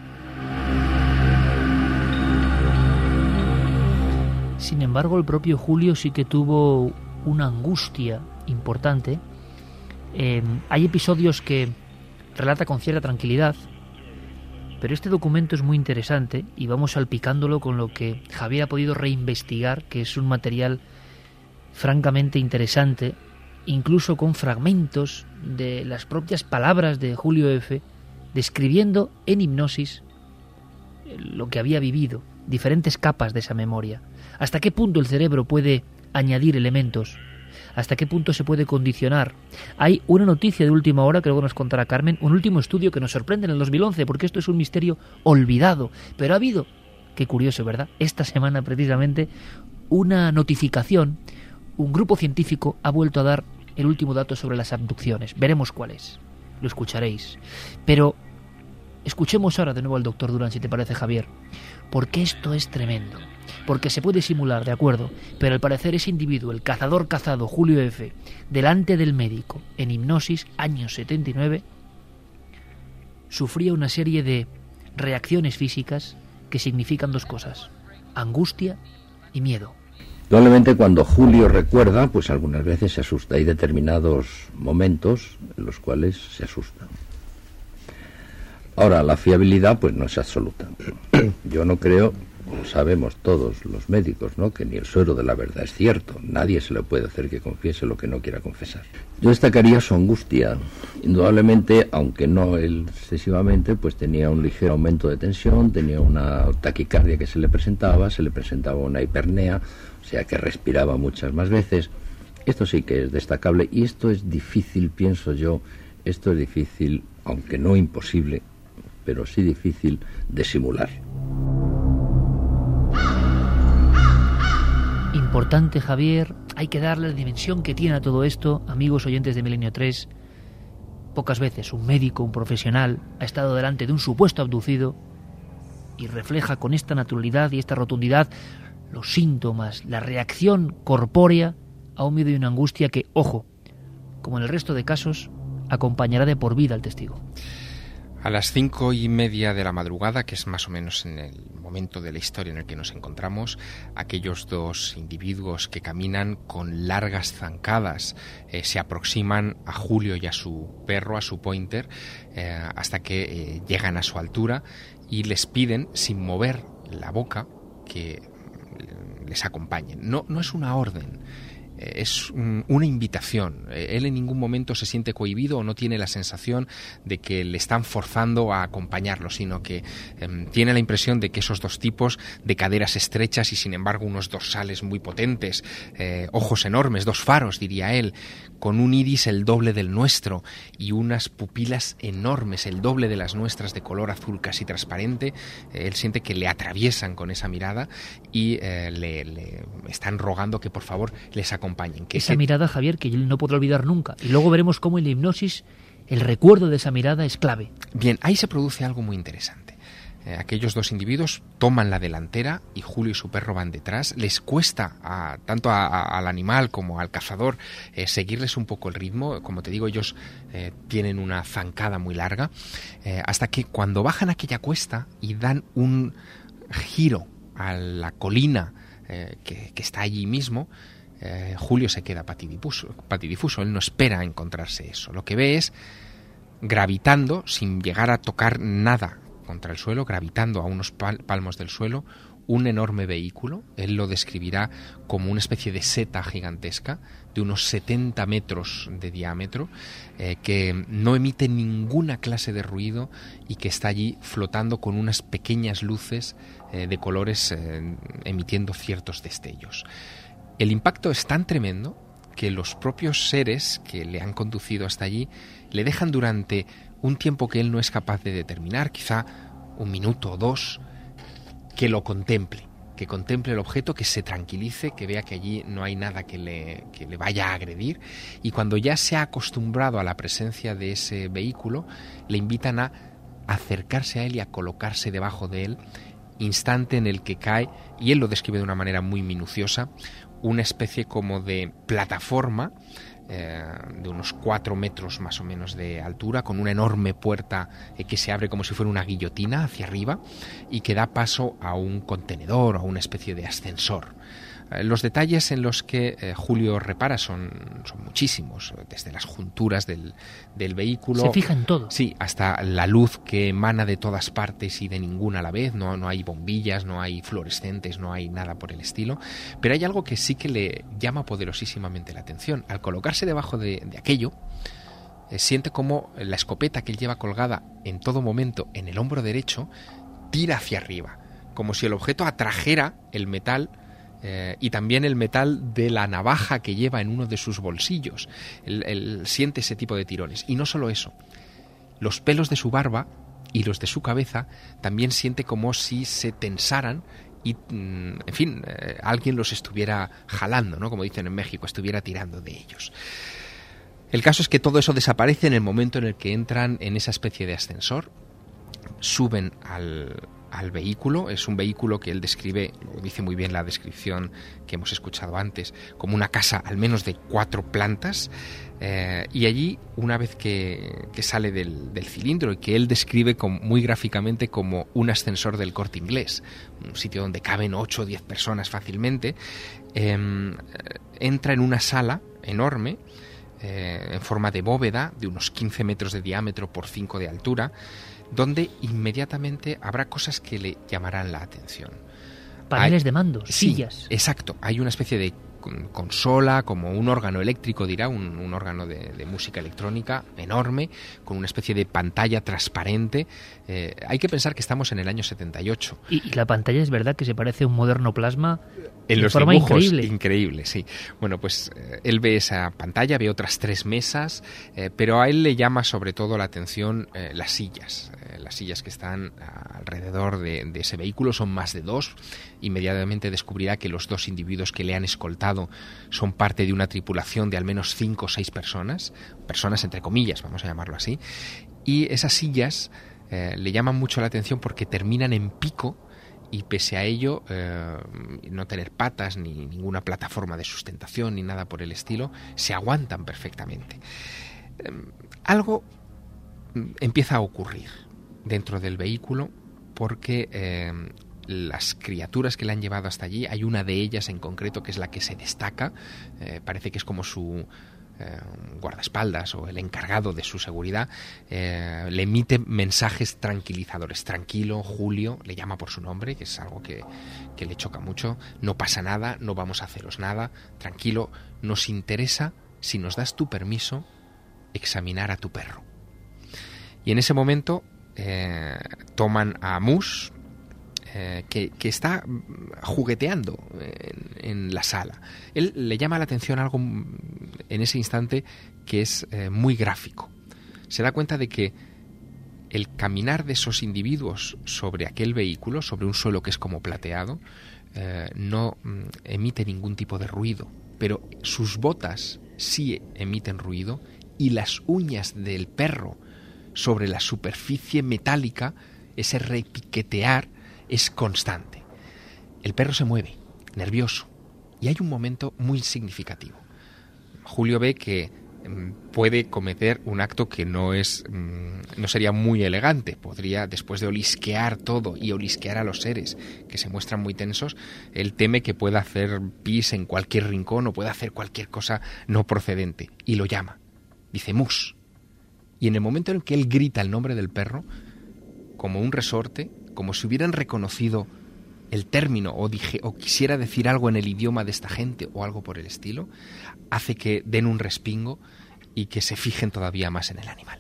Sin embargo, el propio Julio sí que tuvo una angustia importante. Eh, hay episodios que relata con cierta tranquilidad, pero este documento es muy interesante y vamos salpicándolo con lo que Javier ha podido reinvestigar, que es un material francamente interesante, incluso con fragmentos de las propias palabras de Julio F., describiendo en hipnosis lo que había vivido, diferentes capas de esa memoria. ¿Hasta qué punto el cerebro puede añadir elementos? ¿Hasta qué punto se puede condicionar? Hay una noticia de última hora que luego nos contará Carmen, un último estudio que nos sorprende en el dos mil once, porque esto es un misterio olvidado, pero ha habido, qué curioso, ¿verdad?, esta semana precisamente, una notificación. Un grupo científico ha vuelto a dar el último dato sobre las abducciones. Veremos cuál es. Lo escucharéis. Pero escuchemos ahora de nuevo al doctor Durán, si te parece, Javier. Porque esto es tremendo. Porque se puede simular, de acuerdo, pero al parecer ese individuo, el cazador cazado, Julio F., delante del médico, en hipnosis, años setenta y nueve, sufría una serie de reacciones físicas que significan dos cosas: angustia y miedo. Probablemente cuando Julio recuerda, pues algunas veces se asusta. Hay determinados momentos en los cuales se asusta. Ahora, la fiabilidad pues no es absoluta. Yo no creo lo sabemos todos los médicos, ¿no? Que ni el suero de la verdad es cierto. Nadie se le puede hacer que confiese lo que no quiera confesar. Yo destacaría su angustia. Indudablemente, aunque no él excesivamente, pues tenía un ligero aumento de tensión, tenía una taquicardia que se le presentaba, se le presentaba una hipernea, o sea que respiraba muchas más veces. Esto sí que es destacable y esto es difícil, pienso yo, esto es difícil, aunque no imposible, pero sí difícil de simular. Importante, Javier, hay que darle la dimensión que tiene a todo esto, amigos oyentes de Milenio tres. Pocas veces un médico, un profesional, ha estado delante de un supuesto abducido y refleja con esta naturalidad y esta rotundidad los síntomas, la reacción corpórea a un miedo y una angustia que, ojo, como en el resto de casos, acompañará de por vida al testigo. A las cinco y media de la madrugada, que es más o menos en el momento de la historia en el que nos encontramos, aquellos dos individuos que caminan con largas zancadas eh, se aproximan a Julio y a su perro, a su pointer, eh, hasta que eh, llegan a su altura y les piden, sin mover la boca, que les acompañen. No, no es una orden. Es una invitación. Él en ningún momento se siente cohibido o no tiene la sensación de que le están forzando a acompañarlo, sino que eh, tiene la impresión de que esos dos tipos de caderas estrechas y sin embargo unos dorsales muy potentes, eh, ojos enormes, dos faros, diría él, con un iris el doble del nuestro y unas pupilas enormes, el doble de las nuestras, de color azul casi transparente, eh, él siente que le atraviesan con esa mirada y eh, le, le están rogando que por favor les acompañen. Que esa que... mirada, Javier, que él no podrá olvidar nunca. Y luego veremos cómo en la hipnosis el recuerdo de esa mirada es clave. Bien, ahí se produce algo muy interesante. Eh, aquellos dos individuos toman la delantera y Julio y su perro van detrás. Les cuesta a, tanto a, a, al animal como al cazador eh, seguirles un poco el ritmo. Como te digo, ellos eh, tienen una zancada muy larga. Eh, hasta que cuando bajan aquella cuesta y dan un giro a la colina eh, que, que está allí mismo, Eh, Julio se queda patidifuso, patidifuso, él no espera encontrarse eso. Lo que ve es, gravitando, sin llegar a tocar nada contra el suelo, gravitando a unos pal- palmos del suelo, un enorme vehículo. Él lo describirá como una especie de seta gigantesca de unos setenta metros de diámetro, eh, que no emite ninguna clase de ruido y que está allí flotando con unas pequeñas luces eh, de colores eh, emitiendo ciertos destellos. El impacto es tan tremendo que los propios seres que le han conducido hasta allí le dejan durante un tiempo que él no es capaz de determinar, quizá un minuto o dos, que lo contemple, que contemple el objeto, que se tranquilice, que vea que allí no hay nada que le, que le vaya a agredir, y cuando ya se ha acostumbrado a la presencia de ese vehículo, le invitan a acercarse a él y a colocarse debajo de él, instante en el que cae, y él lo describe de una manera muy minuciosa, una especie como de plataforma eh, de unos cuatro metros más o menos de altura, con una enorme puerta eh, que se abre como si fuera una guillotina hacia arriba y que da paso a un contenedor o a una especie de ascensor. Eh, los detalles en los que eh, Julio repara son, son muchísimos, desde las junturas del, del vehículo. Se fija en todo. Sí, hasta la luz que emana de todas partes y de ninguna a la vez. No, no hay bombillas, no hay fluorescentes, no hay nada por el estilo. Pero hay algo que sí que le llama poderosísimamente la atención. Al colocarse debajo de, de aquello, eh, siente como la escopeta que él lleva colgada en todo momento en el hombro derecho tira hacia arriba, como si el objeto atrajera el metal. Eh, y también el metal de la navaja que lleva en uno de sus bolsillos. Él, él siente ese tipo de tirones. Y no solo eso, los pelos de su barba y los de su cabeza también siente como si se tensaran y, en fin, eh, alguien los estuviera jalando, ¿no? Como dicen en México, estuviera tirando de ellos. El caso es que todo eso desaparece en el momento en el que entran en esa especie de ascensor, suben al... al vehículo. Es un vehículo que él describe, lo dice muy bien la descripción que hemos escuchado antes, como una casa al menos de cuatro plantas, eh, y allí, una vez que, que sale del, del cilindro, y que él describe como, muy gráficamente como un ascensor del Corte Inglés, un sitio donde caben ocho o diez personas fácilmente, eh, entra en una sala enorme, eh, en forma de bóveda, de unos quince metros de diámetro por cinco de altura, donde inmediatamente habrá cosas que le llamarán la atención. paneles hay, de mando, sí, sillas. Exacto, hay una especie de consola, como un órgano eléctrico, dirá, un, un órgano de, de música electrónica enorme, con una especie de pantalla transparente. Eh, hay que pensar que estamos en el año setenta y ocho. Y, y la pantalla es verdad que se parece a un moderno plasma en de los forma dibujos, increíble. Increíble, sí. Bueno, pues eh, él ve esa pantalla, ve otras tres mesas, eh, pero a él le llama sobre todo la atención eh, las sillas. Eh, las sillas que están alrededor de, de ese vehículo son más de dos. Inmediatamente descubrirá que los dos individuos que le han escoltado son parte de una tripulación de al menos cinco o seis personas, personas entre comillas, vamos a llamarlo así, y esas sillas eh, le llaman mucho la atención porque terminan en pico y pese a ello eh, no tener patas ni ninguna plataforma de sustentación ni nada por el estilo, se aguantan perfectamente. Eh, algo empieza a ocurrir dentro del vehículo porque eh, las criaturas que le han llevado hasta allí, hay una de ellas en concreto que es la que se destaca, eh, parece que es como su eh, guardaespaldas o el encargado de su seguridad, eh, le emite mensajes tranquilizadores. Tranquilo, Julio, le llama por su nombre, que es algo que, que le choca mucho. No pasa nada, no vamos a haceros nada. Tranquilo, nos interesa, si nos das tu permiso, examinar a tu perro. Y en ese momento eh, toman a Mus, Eh, que, que está jugueteando en, en la sala. Él le llama la atención algo en ese instante que es eh, muy gráfico. Se da cuenta de que el caminar de esos individuos sobre aquel vehículo, sobre un suelo que es como plateado, eh, no mm, emite ningún tipo de ruido, pero sus botas sí emiten ruido y las uñas del perro sobre la superficie metálica, ese repiquetear, es constante. El perro se mueve, nervioso, y hay un momento muy significativo. Julio ve que mm, puede cometer un acto que no es mm, no sería muy elegante. Podría, después de olisquear todo y olisquear a los seres que se muestran muy tensos, él teme que pueda hacer pis en cualquier rincón o pueda hacer cualquier cosa no procedente, y lo llama. Dice Mus. Y en el momento en que él grita el nombre del perro, como un resorte, como si hubieran reconocido el término o, dije, o quisiera decir algo en el idioma de esta gente o algo por el estilo, hace que den un respingo y que se fijen todavía más en el animal.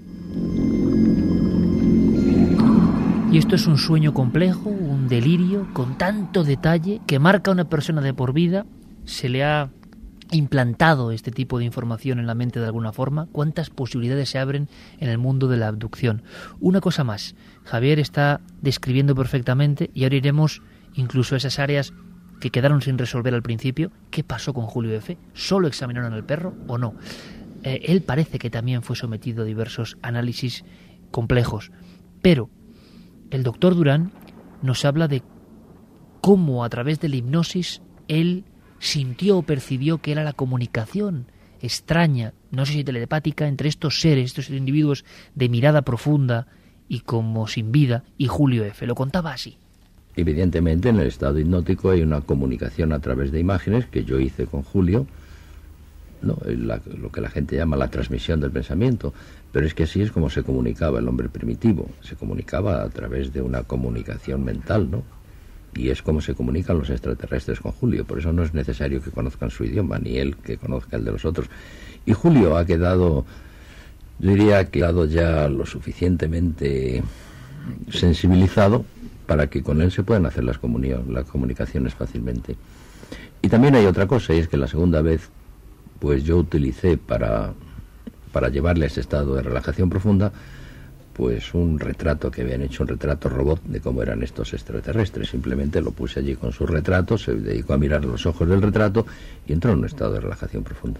Y esto es un sueño complejo, un delirio con tanto detalle que marca a una persona de por vida. Se le ha implantado este tipo de información en la mente de alguna forma. ¿Cuántas posibilidades se abren en el mundo de la abducción? Una cosa más, Javier está describiendo perfectamente y ahora iremos incluso a esas áreas que quedaron sin resolver al principio. ¿Qué pasó con Julio F? ¿Solo examinaron al perro o no? Eh, él parece que también fue sometido a diversos análisis complejos, pero el doctor Durán nos habla de cómo a través de la hipnosis él sintió o percibió que era la comunicación extraña, no sé si telepática, entre estos seres, estos individuos de mirada profunda y como sin vida, y Julio F. Lo contaba así. Evidentemente, en el estado hipnótico hay una comunicación a través de imágenes que yo hice con Julio, ¿no? La, lo que la gente llama la transmisión del pensamiento, pero es que así es como se comunicaba el hombre primitivo, se comunicaba a través de una comunicación mental, ¿no? Y es como se comunican los extraterrestres con Julio. Por eso no es necesario que conozcan su idioma, ni él que conozca el de los otros. Y Julio ha quedado, yo diría que ha quedado ya lo suficientemente sensibilizado para que con él se puedan hacer las, comunión, las comunicaciones fácilmente. Y también hay otra cosa, y es que la segunda vez, pues yo utilicé para, para llevarle a ese estado de relajación profunda, pues un retrato que habían hecho, un retrato robot de cómo eran estos extraterrestres. Simplemente lo puse allí con su retrato, se dedicó a mirar los ojos del retrato y entró en un estado de relajación profunda.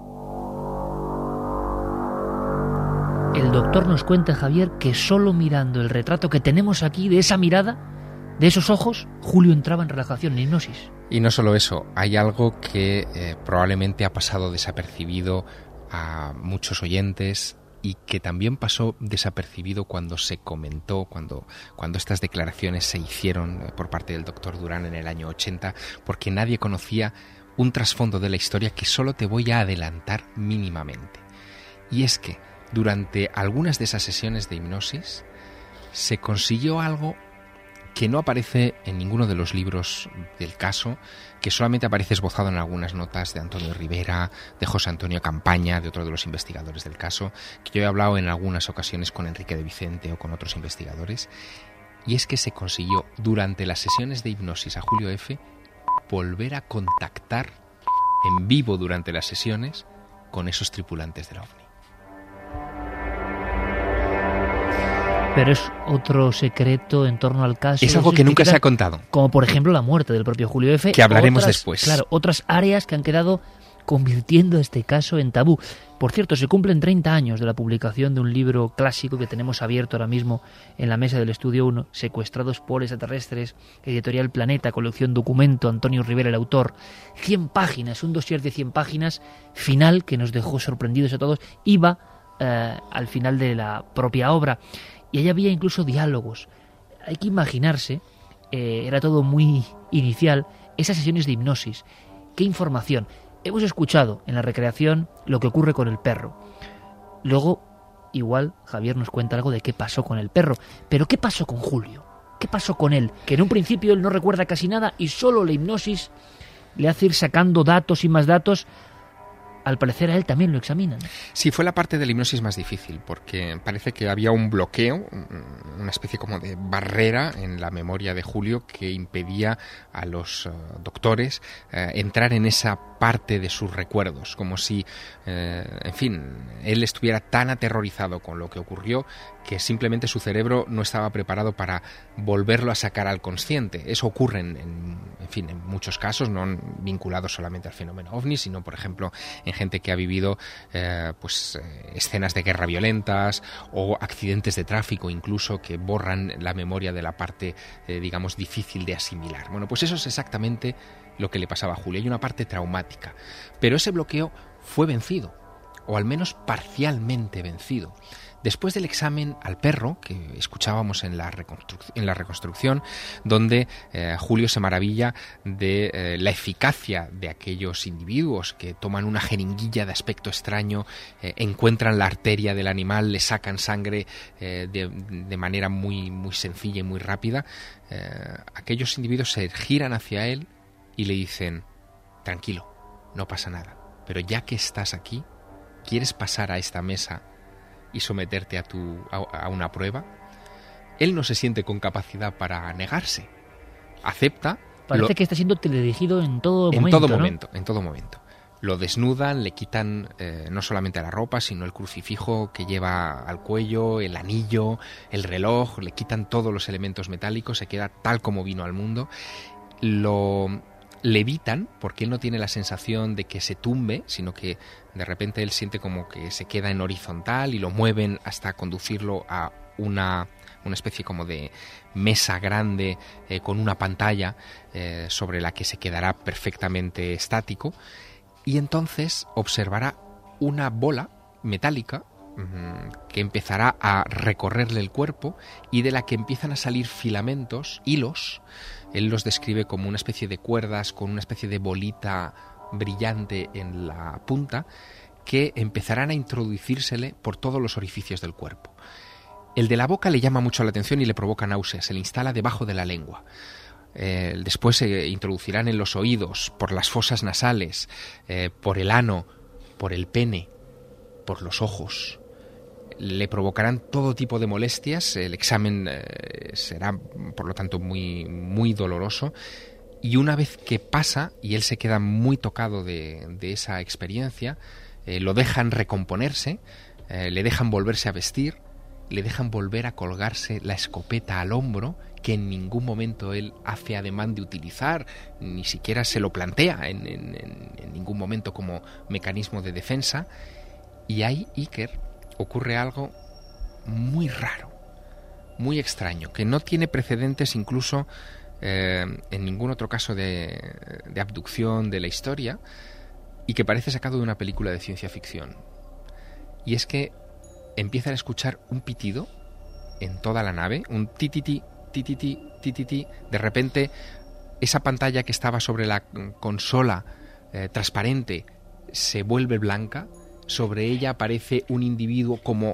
El doctor nos cuenta, Javier, que solo mirando el retrato que tenemos aquí, de esa mirada, de esos ojos, Julio entraba en relajación, en hipnosis. Y no solo eso, hay algo que eh, probablemente ha pasado desapercibido a muchos oyentes, y que también pasó desapercibido cuando se comentó, cuando, cuando estas declaraciones se hicieron por parte del doctor Durán en el año ochenta, porque nadie conocía un trasfondo de la historia que solo te voy a adelantar mínimamente. Y es que durante algunas de esas sesiones de hipnosis se consiguió algo que no aparece en ninguno de los libros del caso, que solamente aparece esbozado en algunas notas de Antonio Rivera, de José Antonio Campaña, de otro de los investigadores del caso, que yo he hablado en algunas ocasiones con Enrique de Vicente o con otros investigadores, y es que se consiguió durante las sesiones de hipnosis a Julio F. volver a contactar en vivo durante las sesiones con esos tripulantes del OVNI. Pero es otro secreto en torno al caso. Es algo que nunca se ha contado. Como por ejemplo la muerte del propio Julio F. Que hablaremos otras, después. Claro, otras áreas que han quedado convirtiendo este caso en tabú. Por cierto, se cumplen treinta años de la publicación de un libro clásico que tenemos abierto ahora mismo en la mesa del Estudio uno, Secuestrados por extraterrestres, editorial Planeta, colección Documento, Antonio Rivera el autor. cien páginas, un dossier de cien páginas final que nos dejó sorprendidos a todos. Iba eh, al final de la propia obra. Y allá había incluso diálogos. Hay que imaginarse, eh, era todo muy inicial, esas sesiones de hipnosis. ¿Qué información? Hemos escuchado en la recreación lo que ocurre con el perro. Luego, igual, Javier nos cuenta algo de qué pasó con el perro. Pero ¿qué pasó con Julio? ¿Qué pasó con él? Que en un principio él no recuerda casi nada y solo la hipnosis le hace ir sacando datos y más datos. Al parecer a él también lo examinan. Sí, fue la parte de la hipnosis más difícil, porque parece que había un bloqueo, una especie como de barrera en la memoria de Julio que impedía a los uh, doctores uh, entrar en esa parte de sus recuerdos, como si, uh, en fin, él estuviera tan aterrorizado con lo que ocurrió que simplemente su cerebro no estaba preparado para volverlo a sacar al consciente. Eso ocurre en, en, en fin, en muchos casos, no vinculados solamente al fenómeno OVNI, sino, por ejemplo, en gente que ha vivido eh, pues eh, escenas de guerra violentas o accidentes de tráfico incluso que borran la memoria de la parte, eh, digamos, difícil de asimilar. Bueno, pues eso es exactamente lo que le pasaba a Julio. Hay una parte traumática, pero ese bloqueo fue vencido, o al menos parcialmente vencido. Después del examen al perro, que escuchábamos en la, reconstru- en la reconstrucción, donde eh, Julio se maravilla de eh, la eficacia de aquellos individuos que toman una jeringuilla de aspecto extraño, eh, encuentran la arteria del animal, le sacan sangre eh, de, de manera muy, muy sencilla y muy rápida, eh, aquellos individuos se giran hacia él y le dicen: tranquilo, no pasa nada, pero ya que estás aquí, ¿quieres pasar a esta mesa y someterte a, tu, a, a una prueba? Él no se siente con capacidad para negarse. Acepta. Parece lo, que está siendo teledirigido en todo en momento. Todo ¿no? momento, en todo momento. Lo desnudan, le quitan eh, no solamente la ropa, sino el crucifijo que lleva al cuello, el anillo, el reloj, le quitan todos los elementos metálicos, se queda tal como vino al mundo. Lo levitan, porque él no tiene la sensación de que se tumbe, sino que de repente él siente como que se queda en horizontal y lo mueven hasta conducirlo a una, una especie como de mesa grande eh, con una pantalla eh, sobre la que se quedará perfectamente estático, y entonces observará una bola metálica mmm, que empezará a recorrerle el cuerpo y de la que empiezan a salir filamentos, hilos. Él los describe como una especie de cuerdas con una especie de bolita brillante en la punta que empezarán a introducírsele por todos los orificios del cuerpo. El de la boca le llama mucho la atención y le provoca náuseas, se le instala debajo de la lengua. Eh, después se introducirán en los oídos, por las fosas nasales, eh, por el ano, por el pene, por los ojos. Le provocarán todo tipo de molestias, el examen eh, será por lo tanto muy, muy doloroso, y una vez que pasa y él se queda muy tocado de, de esa experiencia, eh, lo dejan recomponerse, eh, le dejan volverse a vestir, le dejan volver a colgarse la escopeta al hombro, que en ningún momento él hace ademán de utilizar, ni siquiera se lo plantea en, en, en ningún momento como mecanismo de defensa, y ahí Iker ocurre algo muy raro, muy extraño, que no tiene precedentes incluso eh, en ningún otro caso de, de abducción de la historia, y que parece sacado de una película de ciencia ficción. Y es que empiezan a escuchar un pitido en toda la nave, un tititi, tititi, tititi. De repente, esa pantalla que estaba sobre la consola eh, transparente se vuelve blanca. Sobre ella aparece un individuo como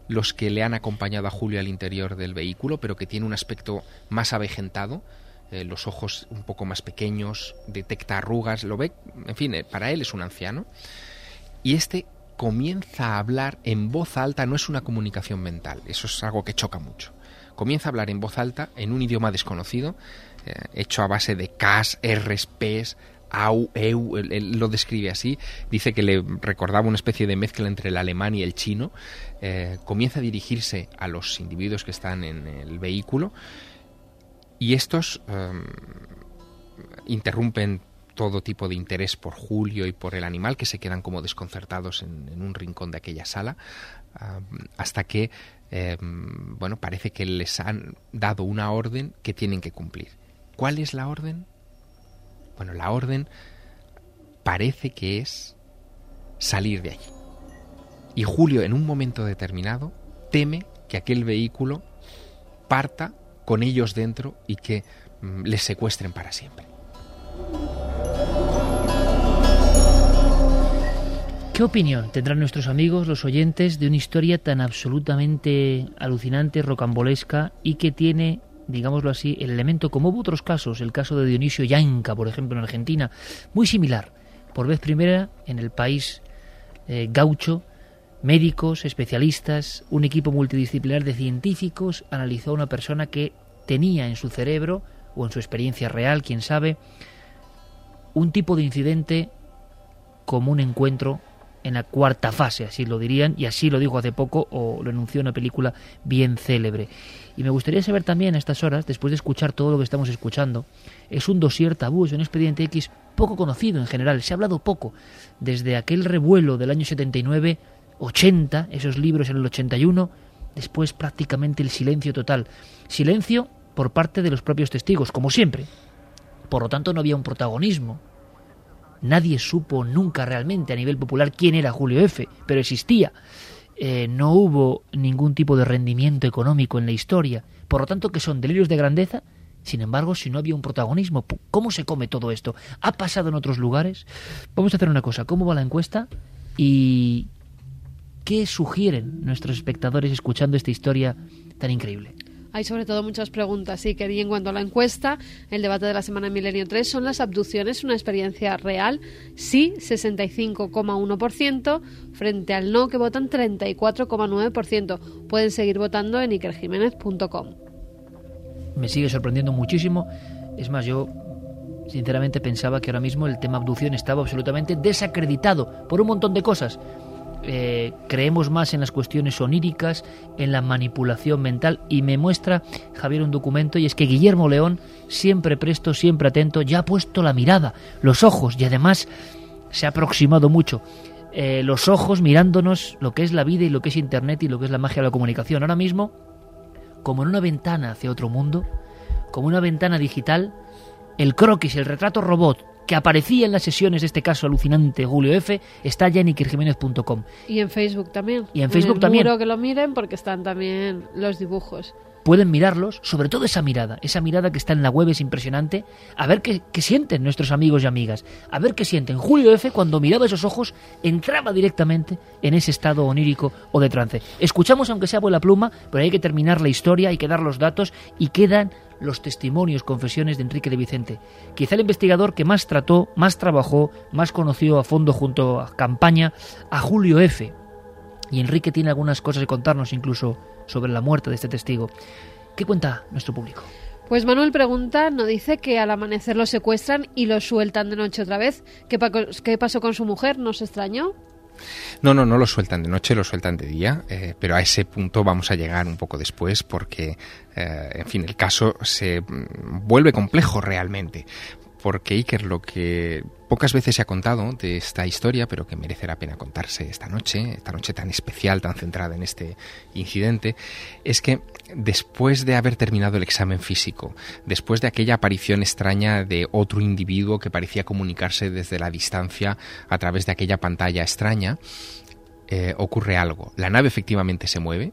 los que le han acompañado a Julio al interior del vehículo, pero que tiene un aspecto más avejentado, eh, los ojos un poco más pequeños, detecta arrugas, lo ve, en fin, eh, para él es un anciano. Y este comienza a hablar en voz alta, no es una comunicación mental, eso es algo que choca mucho. Comienza a hablar en voz alta en un idioma desconocido, eh, hecho a base de Ks, Rs, Ps, Au, Eu, él, él lo describe así, dice que le recordaba una especie de mezcla entre el alemán y el chino. Eh, comienza a dirigirse a los individuos que están en el vehículo y estos eh, interrumpen todo tipo de interés por Julio y por el animal, que se quedan como desconcertados en, en un rincón de aquella sala, uh, hasta que eh, bueno, parece que les han dado una orden que tienen que cumplir. ¿Cuál es la orden? Bueno, la orden parece que es salir de allí. Y Julio, en un momento determinado, teme que aquel vehículo parta con ellos dentro y que mm, les secuestren para siempre. ¿Qué opinión tendrán nuestros amigos, los oyentes, de una historia tan absolutamente alucinante, rocambolesca y que tiene, digámoslo así, el elemento, como hubo otros casos, el caso de Dionisio Yanca, por ejemplo, en Argentina, muy similar? Por vez primera en el país eh, gaucho, médicos, especialistas, un equipo multidisciplinar de científicos analizó a una persona que tenía en su cerebro, o en su experiencia real, quién sabe, un tipo de incidente como un encuentro en la cuarta fase, así lo dirían, y así lo dijo hace poco, o lo anunció una película bien célebre. Y me gustaría saber también a estas horas, después de escuchar todo lo que estamos escuchando, es un dossier tabú, es un expediente X poco conocido en general, se ha hablado poco, desde aquel revuelo del año setenta y nueve, ochenta, esos libros en el ochenta y uno, después prácticamente el silencio total. Silencio por parte de los propios testigos, como siempre. Por lo tanto, no había un protagonismo. Nadie supo nunca realmente a nivel popular quién era Julio F., pero existía. Eh, no hubo ningún tipo de rendimiento económico en la historia. Por lo tanto, que son delirios de grandeza. Sin embargo, si no había un protagonismo, ¿cómo se come todo esto? ¿Ha pasado en otros lugares? Vamos a hacer una cosa. ¿Cómo va la encuesta? ¿Y qué sugieren nuestros espectadores escuchando esta historia tan increíble? Hay sobre todo muchas preguntas, sí, que en cuanto a la encuesta, el debate de la semana en Milenio tres, ¿son las abducciones una experiencia real? Sí, sesenta y cinco coma uno por ciento, frente al no, que votan treinta y cuatro coma nueve por ciento. Pueden seguir votando en iker jiménez punto com. Me sigue sorprendiendo muchísimo. Es más, yo sinceramente pensaba que ahora mismo el tema abducción estaba absolutamente desacreditado por un montón de cosas. Eh, creemos más en las cuestiones oníricas, en la manipulación mental, y me muestra Javier un documento, y es que Guillermo León, siempre presto, siempre atento, ya ha puesto la mirada, los ojos, y además se ha aproximado mucho, eh, los ojos mirándonos lo que es la vida y lo que es Internet y lo que es la magia de la comunicación. Ahora mismo, como en una ventana hacia otro mundo, como una ventana digital, el croquis, el retrato robot que aparecía en las sesiones de este caso alucinante Julio F., está ya en iker jiménez punto com. Y en Facebook también. Y en Facebook en el también. Muro que lo miren, porque están también los dibujos. Pueden mirarlos, sobre todo esa mirada, esa mirada que está en la web es impresionante, a ver qué, qué sienten nuestros amigos y amigas, a ver qué sienten. Julio F., cuando miraba esos ojos, entraba directamente en ese estado onírico o de trance. Escuchamos, aunque sea vuela pluma, pero hay que terminar la historia, hay que dar los datos, y quedan los testimonios, confesiones de Enrique de Vicente. Quizá el investigador que más trató, más trabajó, más conoció a fondo junto a Campaña a Julio F., y Enrique tiene algunas cosas que contarnos incluso sobre la muerte de este testigo. ¿Qué cuenta nuestro público? Pues Manuel pregunta, nos dice que al amanecer lo secuestran y lo sueltan de noche otra vez. ¿Qué, pa- qué pasó con su mujer? ¿Nos extrañó? No, no, no lo sueltan de noche, lo sueltan de día, eh, pero a ese punto vamos a llegar un poco después porque, eh, en fin, el caso se vuelve complejo realmente. Porque, Iker, lo que pocas veces se ha contado de esta historia, pero que merece la pena contarse esta noche, esta noche tan especial, tan centrada en este incidente, es que después de haber terminado el examen físico, después de aquella aparición extraña de otro individuo que parecía comunicarse desde la distancia a través de aquella pantalla extraña, eh, ocurre algo. La nave efectivamente se mueve.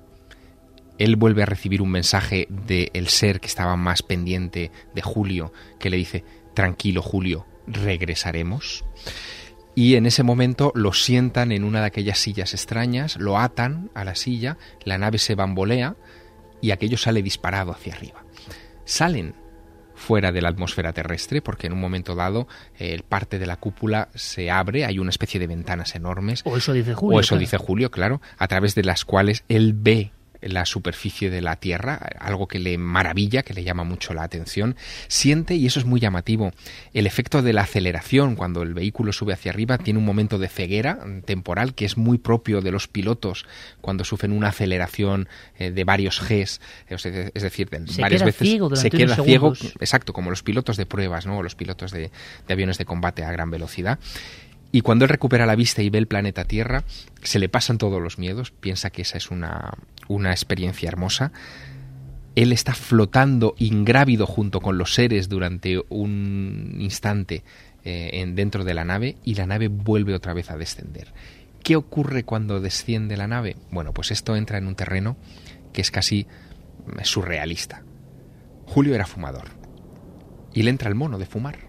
Él vuelve a recibir un mensaje del ser que estaba más pendiente de Julio, que le dice: tranquilo, Julio, regresaremos. y en ese momento lo sientan en una de aquellas sillas extrañas, lo atan a la silla, la nave se bambolea y aquello sale disparado hacia arriba. Salen fuera de la atmósfera terrestre, porque en un momento dado eh, parte de la cúpula se abre, hay una especie de ventanas enormes. O eso dice Julio. O eso claro. dice Julio, claro, a través de las cuales él ve la superficie de la Tierra, algo que le maravilla, que le llama mucho la atención. Siente, y eso es muy llamativo, el efecto de la aceleración cuando el vehículo sube hacia arriba. Tiene un momento de ceguera temporal que es muy propio de los pilotos cuando sufren una aceleración eh, de varios Gs, es decir, de se varias queda veces ciego se durante queda unos ciego, segundos. exacto, como los pilotos de pruebas, ¿no? O los pilotos de, de aviones de combate a gran velocidad. Y cuando él recupera la vista y ve el planeta Tierra, se le pasan todos los miedos, piensa que esa es una, una experiencia hermosa. Él está flotando ingrávido junto con los seres durante un instante eh, en, dentro de la nave, y la nave vuelve otra vez a descender. ¿Qué ocurre cuando desciende la nave? Bueno, pues esto entra en un terreno que es casi surrealista. Julio era fumador y le entra el mono de fumar.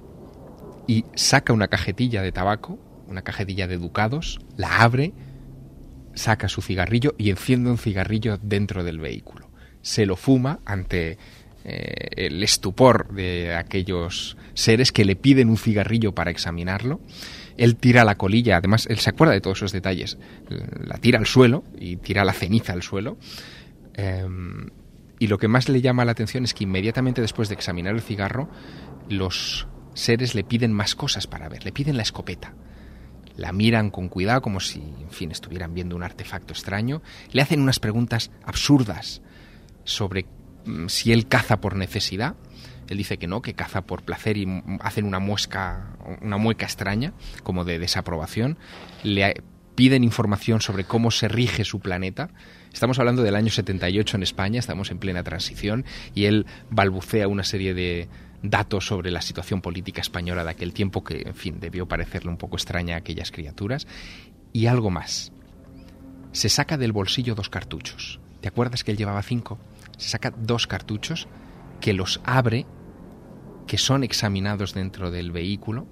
Y saca una cajetilla de tabaco, una cajetilla de ducados, la abre, saca su cigarrillo y enciende un cigarrillo dentro del vehículo. Se lo fuma ante eh, el estupor de aquellos seres que le piden un cigarrillo para examinarlo. Él tira la colilla, además él se acuerda de todos esos detalles, la tira al suelo y tira la ceniza al suelo. Eh, y lo que más le llama la atención es que inmediatamente después de examinar el cigarro, los seres le piden más cosas para ver, le piden la escopeta. La miran con cuidado como si, en fin, estuvieran viendo un artefacto extraño. Le hacen unas preguntas absurdas sobre mm, si él caza por necesidad. Él dice que no, que caza por placer, y hacen una muesca, una mueca extraña, como de desaprobación. Le piden información sobre cómo se rige su planeta. Estamos hablando del año setenta y ocho en España, estamos en plena transición, y él balbucea una serie de datos sobre la situación política española de aquel tiempo que, en fin, debió parecerle un poco extraña a aquellas criaturas. Y algo más. Se saca del bolsillo dos cartuchos. ¿Te acuerdas que él llevaba cinco? Se saca dos cartuchos que los abre, que son examinados dentro del vehículo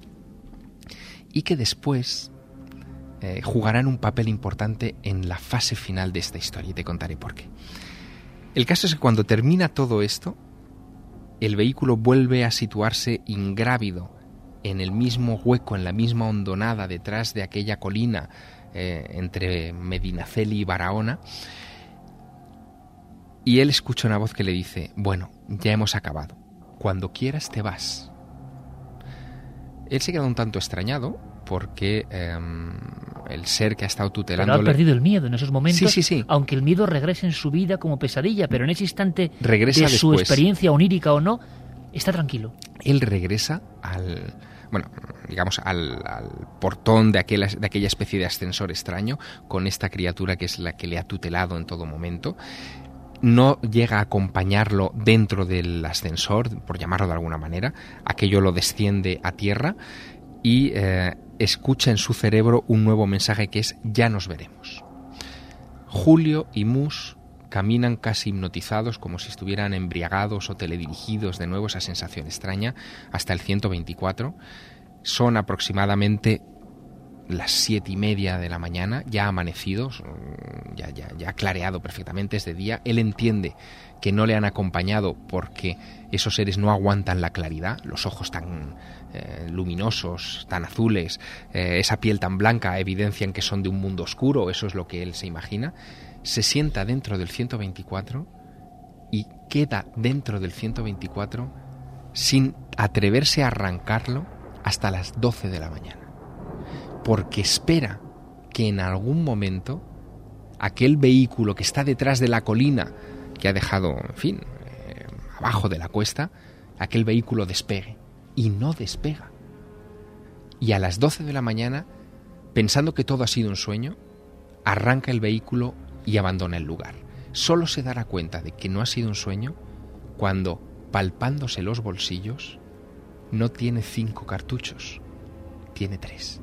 y que después eh, jugarán un papel importante en la fase final de esta historia, y te contaré por qué. El caso es que cuando termina todo esto, el vehículo vuelve a situarse ingrávido en el mismo hueco, en la misma hondonada detrás de aquella colina eh, entre Medinaceli y Barahona, y él escucha una voz que le dice: bueno, ya hemos acabado, cuando quieras te vas. Él se queda un tanto extrañado porque eh, el ser que ha estado tutelándole... Pero ha perdido el miedo en esos momentos, sí, sí, sí. Aunque el miedo regrese en su vida como pesadilla, pero en ese instante regresa de su después. experiencia onírica o no, está tranquilo. Él regresa al... bueno, digamos, al, al portón de aquella, de aquella especie de ascensor extraño, con esta criatura que es la que le ha tutelado en todo momento. No llega a acompañarlo dentro del ascensor, por llamarlo de alguna manera. Aquello lo desciende a tierra y eh, escucha en su cerebro un nuevo mensaje que es: ya nos veremos. Julio y Mus caminan casi hipnotizados, como si estuvieran embriagados o teledirigidos de nuevo, esa sensación extraña, hasta el ciento veinticuatro. Son aproximadamente las siete y media de la mañana, ya amanecidos, ya, ya, ya clareado perfectamente, es de día. Él entiende que no le han acompañado porque esos seres no aguantan la claridad, los ojos tan eh, luminosos, tan azules, eh, esa piel tan blanca evidencian que son de un mundo oscuro, eso es lo que él se imagina. Se sienta dentro del ciento veinticuatro y queda dentro del ciento veinticuatro sin atreverse a arrancarlo hasta las doce de la mañana, porque espera que en algún momento aquel vehículo que está detrás de la colina que ha dejado, en fin, eh, abajo de la cuesta, aquel vehículo despegue, y no despega. Y a las doce de la mañana, pensando que todo ha sido un sueño, arranca el vehículo y abandona el lugar. Solo se dará cuenta de que no ha sido un sueño cuando, palpándose los bolsillos, no tiene cinco cartuchos, tiene tres.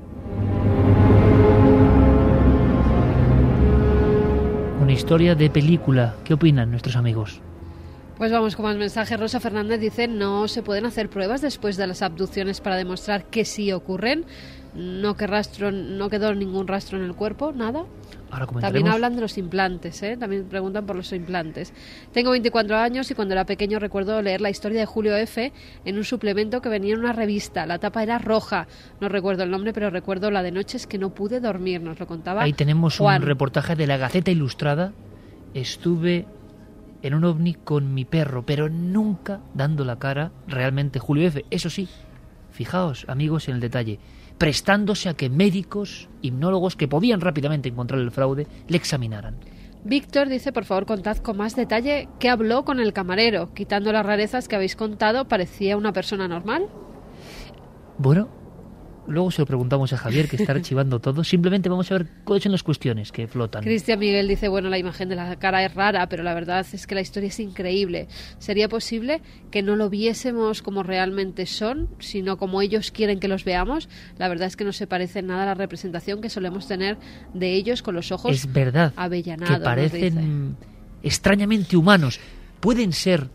Una historia de película. ¿Qué opinan nuestros amigos? Pues vamos con más mensajes. Rosa Fernández dice: no se pueden hacer pruebas después de las abducciones para demostrar que sí ocurren. no, que rastro, no quedó ningún rastro en el cuerpo, nada. Ahora También hablan de los implantes, ¿eh? También preguntan por los implantes. Tengo veinticuatro años y cuando era pequeño recuerdo leer la historia de Julio F. en un suplemento que venía en una revista. La tapa era roja. No recuerdo el nombre, pero recuerdo la de noches que no pude dormir. Nos lo contaba Ahí tenemos Juan. un reportaje de la Gaceta Ilustrada. Estuve en un ovni con mi perro, pero nunca dando la cara realmente Julio F. Eso sí, fijaos, amigos, en el detalle, prestándose a que médicos, hipnólogos que podían rápidamente encontrar el fraude, le examinaran. Víctor dice, por favor, contad con más detalle qué habló con el camarero. Quitando las rarezas que habéis contado, ¿parecía una persona normal? Bueno, luego se lo preguntamos a Javier, que está archivando todo. Simplemente vamos a ver cuáles son las cuestiones que flotan. Cristian Miguel dice, bueno, la imagen de la cara es rara, pero la verdad es que la historia es increíble. ¿Sería posible que no lo viésemos como realmente son, sino como ellos quieren que los veamos? La verdad es que no se parece nada a la representación que solemos tener de ellos con los ojos es verdad avellanados. Que parecen extrañamente humanos. ¿Pueden ser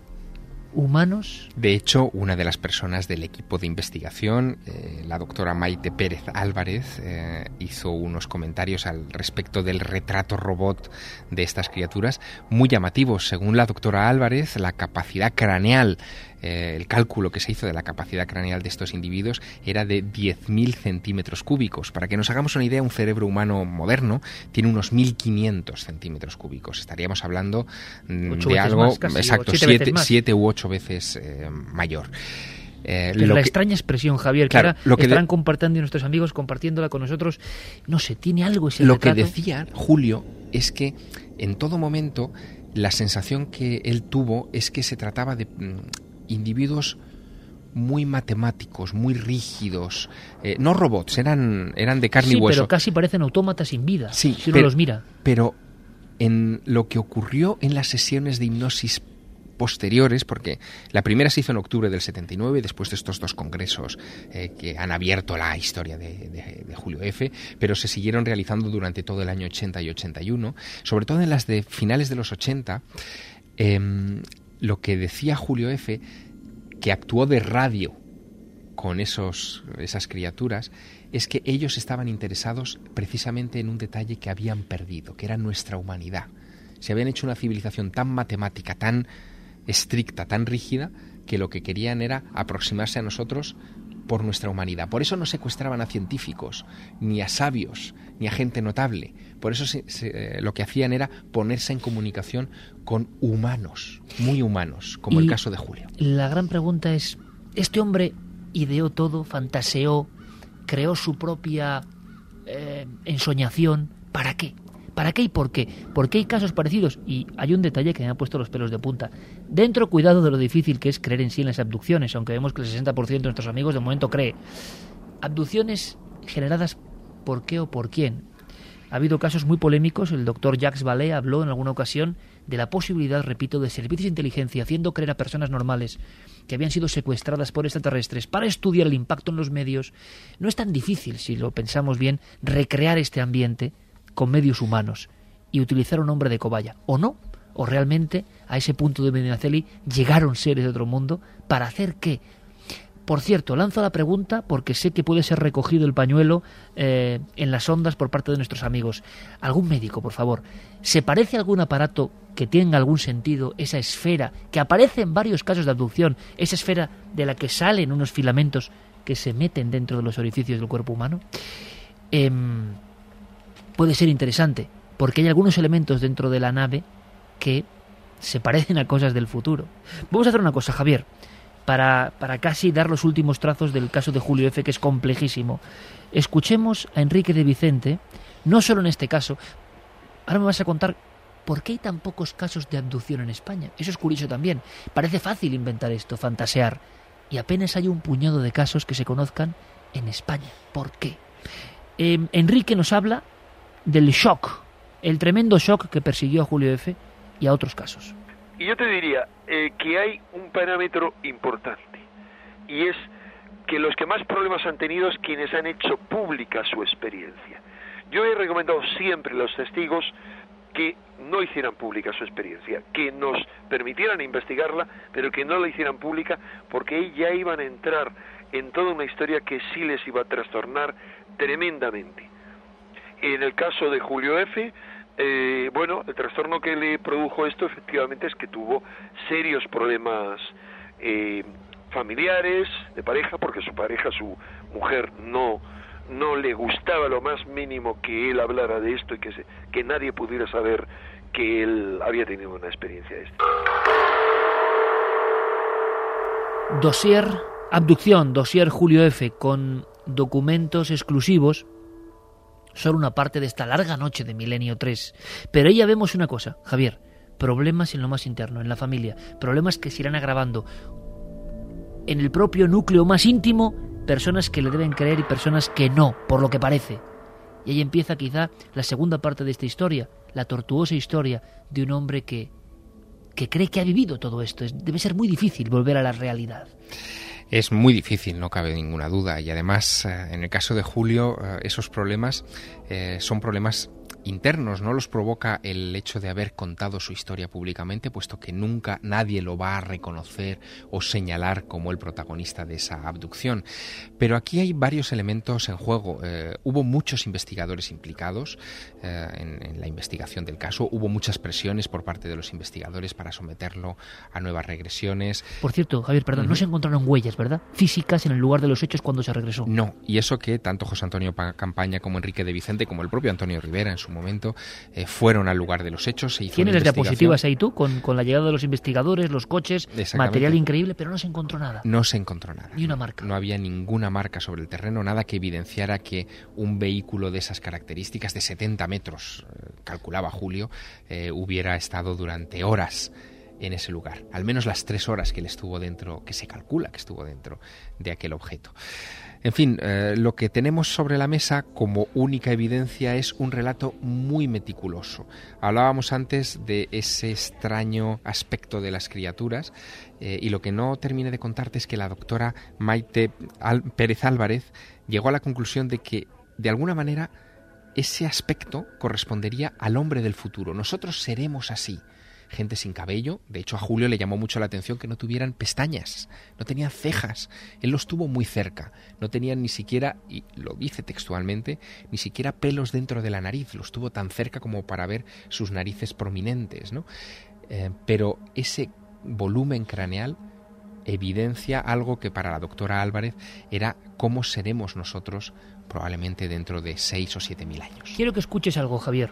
humanos? De hecho, una de las personas del equipo de investigación, eh, la doctora Maite Pérez Álvarez, eh, hizo unos comentarios al respecto del retrato robot de estas criaturas muy llamativos. Según la doctora Álvarez, la capacidad craneal, eh, el cálculo que se hizo de la capacidad craneal de estos individuos era de diez mil centímetros cúbicos. Para que nos hagamos una idea, un cerebro humano moderno tiene unos mil quinientos centímetros cúbicos. Estaríamos hablando mm, de algo, más, casi, exacto, siete, siete u ocho veces eh, mayor. Eh, Pero lo la que, extraña expresión, Javier, claro, que ahora lo que estarán de, compartiendo y nuestros amigos compartiéndola con nosotros, no sé, tiene algo ese Lo retrato. que decía Julio es que en todo momento la sensación que él tuvo es que se trataba de mm, individuos muy matemáticos, muy rígidos, eh, no robots, eran, eran de carne sí, y hueso. pero casi parecen autómatas sin vida, sí, si uno pero, los mira. Pero en lo que ocurrió en las sesiones de hipnosis posteriores, porque la primera se hizo en octubre del setenta y nueve, después de estos dos congresos eh, que han abierto la historia de, de, de Julio F., pero se siguieron realizando durante todo el año ochenta y ochenta y uno, sobre todo en las de finales de los ochenta, eh, lo que decía Julio F., que actuó de radio con esos, esas criaturas, es que ellos estaban interesados precisamente en un detalle que habían perdido, que era nuestra humanidad. Se habían hecho una civilización tan matemática, tan estricta, tan rígida, que lo que querían era aproximarse a nosotros por nuestra humanidad. Por eso no secuestraban a científicos, ni a sabios, ni a gente notable. Por eso se, se, lo que hacían era ponerse en comunicación con humanos, muy humanos, como y el caso de Julio. La gran pregunta es, ¿este hombre ideó todo, fantaseó, creó su propia eh, ensoñación? ¿Para qué? ¿Para qué y por qué? Porque hay casos parecidos y hay un detalle que me ha puesto los pelos de punta. Dentro, cuidado de lo difícil que es creer en sí en las abducciones, aunque vemos que el sesenta por ciento de nuestros amigos de momento cree. Abducciones generadas por qué o por quién. Ha habido casos muy polémicos. El doctor Jacques Vallée habló en alguna ocasión de la posibilidad, repito, de servicios de inteligencia haciendo creer a personas normales que habían sido secuestradas por extraterrestres para estudiar el impacto en los medios. No es tan difícil, si lo pensamos bien, recrear este ambiente con medios humanos y utilizar un hombre de cobaya, o no, o realmente a ese punto de Medinaceli llegaron seres de otro mundo para hacer qué. Por cierto, lanzo la pregunta porque sé que puede ser recogido el pañuelo eh, en las ondas por parte de nuestros amigos. Algún médico, por favor, ¿se parece a algún aparato que tenga algún sentido esa esfera que aparece en varios casos de abducción, esa esfera de la que salen unos filamentos que se meten dentro de los orificios del cuerpo humano? Eh, puede ser interesante, porque hay algunos elementos dentro de la nave que se parecen a cosas del futuro. Vamos a hacer una cosa, Javier, para, para casi dar los últimos trazos del caso de Julio F., que es complejísimo. Escuchemos a Enrique de Vicente, no solo en este caso. Ahora me vas a contar por qué hay tan pocos casos de abducción en España. Eso es curioso también. Parece fácil inventar esto, fantasear, y apenas hay un puñado de casos que se conozcan en España. ¿Por qué? Eh, Enrique nos habla del shock, el tremendo shock que persiguió a Julio F. y a otros casos. Y yo te diría eh, que hay un parámetro importante, y es que los que más problemas han tenido es quienes han hecho pública su experiencia. Yo he recomendado siempre a los testigos que no hicieran pública su experiencia, que nos permitieran investigarla, pero que no la hicieran pública, porque ahí ya iban a entrar en toda una historia que sí les iba a trastornar tremendamente. En el caso de Julio F., eh, bueno, el trastorno que le produjo esto efectivamente es que tuvo serios problemas eh, familiares, de pareja, porque su pareja, su mujer, no, no le gustaba lo más mínimo que él hablara de esto y que, se, que nadie pudiera saber que él había tenido una experiencia de esto. Dossier abducción, dossier Julio F., con documentos exclusivos, solo una parte de esta larga noche de Milenio tres. Pero ahí ya vemos una cosa, Javier, problemas en lo más interno, en la familia, problemas que se irán agravando. En el propio núcleo más íntimo, personas que le deben creer y personas que no, por lo que parece. Y ahí empieza quizá la segunda parte de esta historia, la tortuosa historia de un hombre que, que cree que ha vivido todo esto. Es, debe ser muy difícil volver a la realidad. Es muy difícil, no cabe ninguna duda. Y además, en el caso de Julio, esos problemas eh, son problemas internos, no los provoca el hecho de haber contado su historia públicamente, puesto que nunca nadie lo va a reconocer o señalar como el protagonista de esa abducción. Pero aquí hay varios elementos en juego. Eh, hubo muchos investigadores implicados eh, en, en la investigación del caso, hubo muchas presiones por parte de los investigadores para someterlo a nuevas regresiones. Por cierto, Javier, perdón, uh-huh. no se encontraron huellas, ¿verdad? Físicas en el lugar de los hechos cuando se regresó. No, y eso que tanto José Antonio Campaña como Enrique de Vicente, como el propio Antonio Rivera en su momento, eh, fueron al lugar de los hechos. Se hizo ¿Tienes las diapositivas ahí tú? Con, con la llegada de los investigadores, los coches, material increíble, pero no se encontró nada. No se encontró nada. Ni una marca. No había ninguna marca sobre el terreno, nada que evidenciara que un vehículo de esas características, de setenta metros, eh, calculaba Julio, eh, hubiera estado durante horas en ese lugar. Al menos las tres horas que él estuvo dentro, que se calcula que estuvo dentro de aquel objeto. En fin, eh, lo que tenemos sobre la mesa como única evidencia es un relato muy meticuloso. Hablábamos antes de ese extraño aspecto de las criaturas eh, y lo que no terminé de contarte es que la doctora Maite Al- Pérez Álvarez llegó a la conclusión de que, de alguna manera, ese aspecto correspondería al hombre del futuro. Nosotros seremos así. Gente sin cabello. De hecho, a Julio le llamó mucho la atención que no tuvieran pestañas, no tenían cejas. Él los tuvo muy cerca. No tenían ni siquiera, y lo dice textualmente, ni siquiera pelos dentro de la nariz. Los tuvo tan cerca como para ver sus narices prominentes, ¿no? Eh, pero ese volumen craneal evidencia algo que para la doctora Álvarez era cómo seremos nosotros probablemente dentro de seis o siete mil años. Quiero que escuches algo, Javier.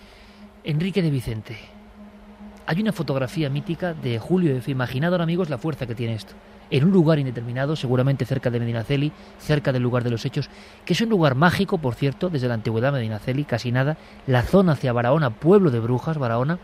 Enrique de Vicente. Hay una fotografía mítica de Julio F. Imaginad ahora, amigos, la fuerza que tiene esto. En un lugar indeterminado, seguramente cerca de Medinaceli, cerca del lugar de los hechos, que es un lugar mágico, por cierto, desde la antigüedad, Medinaceli, casi nada, la zona hacia Barahona, pueblo de brujas, Barahona,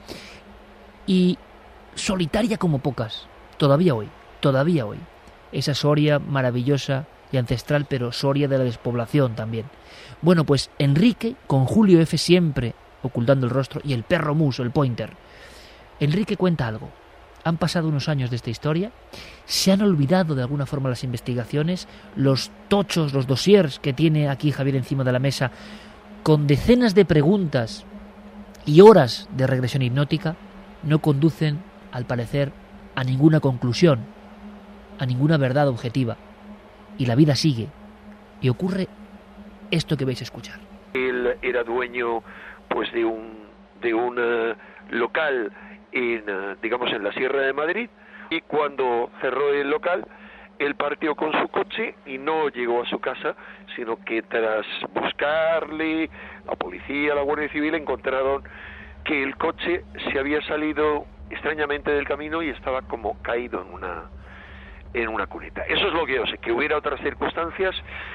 y solitaria como pocas, todavía hoy, todavía hoy. Esa Soria maravillosa y ancestral, pero Soria de la despoblación también. Bueno, pues Enrique, con Julio F. siempre ocultando el rostro, y el perro muso, el pointer. Enrique cuenta algo. Han pasado unos años de esta historia, se han olvidado de alguna forma las investigaciones, los tochos, los dossiers que tiene aquí Javier encima de la mesa, con decenas de preguntas y horas de regresión hipnótica, no conducen, al parecer, a ninguna conclusión, a ninguna verdad objetiva. Y la vida sigue, y ocurre esto que vais a escuchar. Él era dueño, pues, de un, de un uh, local en, digamos, en la Sierra de Madrid, y cuando cerró el local, él partió con su coche y no llegó a su casa, sino que tras buscarle, la policía, la Guardia Civil, encontraron que el coche se había salido extrañamente del camino y estaba como caído en una, en una cuneta. Eso es lo que yo sé, que hubiera otras circunstancias,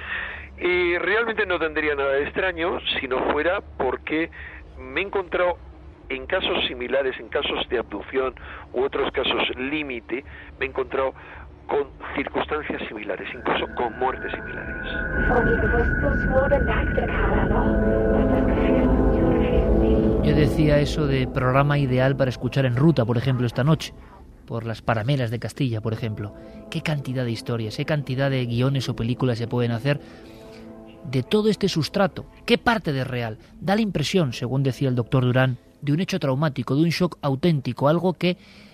y realmente no tendría nada de extraño si no fuera porque me he encontrado en casos similares, en casos de abducción u otros casos límite, me he encontrado con circunstancias similares, incluso con muertes similares. Yo decía eso de programa ideal para escuchar en ruta, por ejemplo, esta noche, por las Paramelas de Castilla, por ejemplo. Qué cantidad de historias, qué cantidad de guiones o películas se pueden hacer de todo este sustrato. ¿Qué parte de real? Da la impresión, según decía el doctor Durán, de un hecho traumático, de un shock auténtico, algo que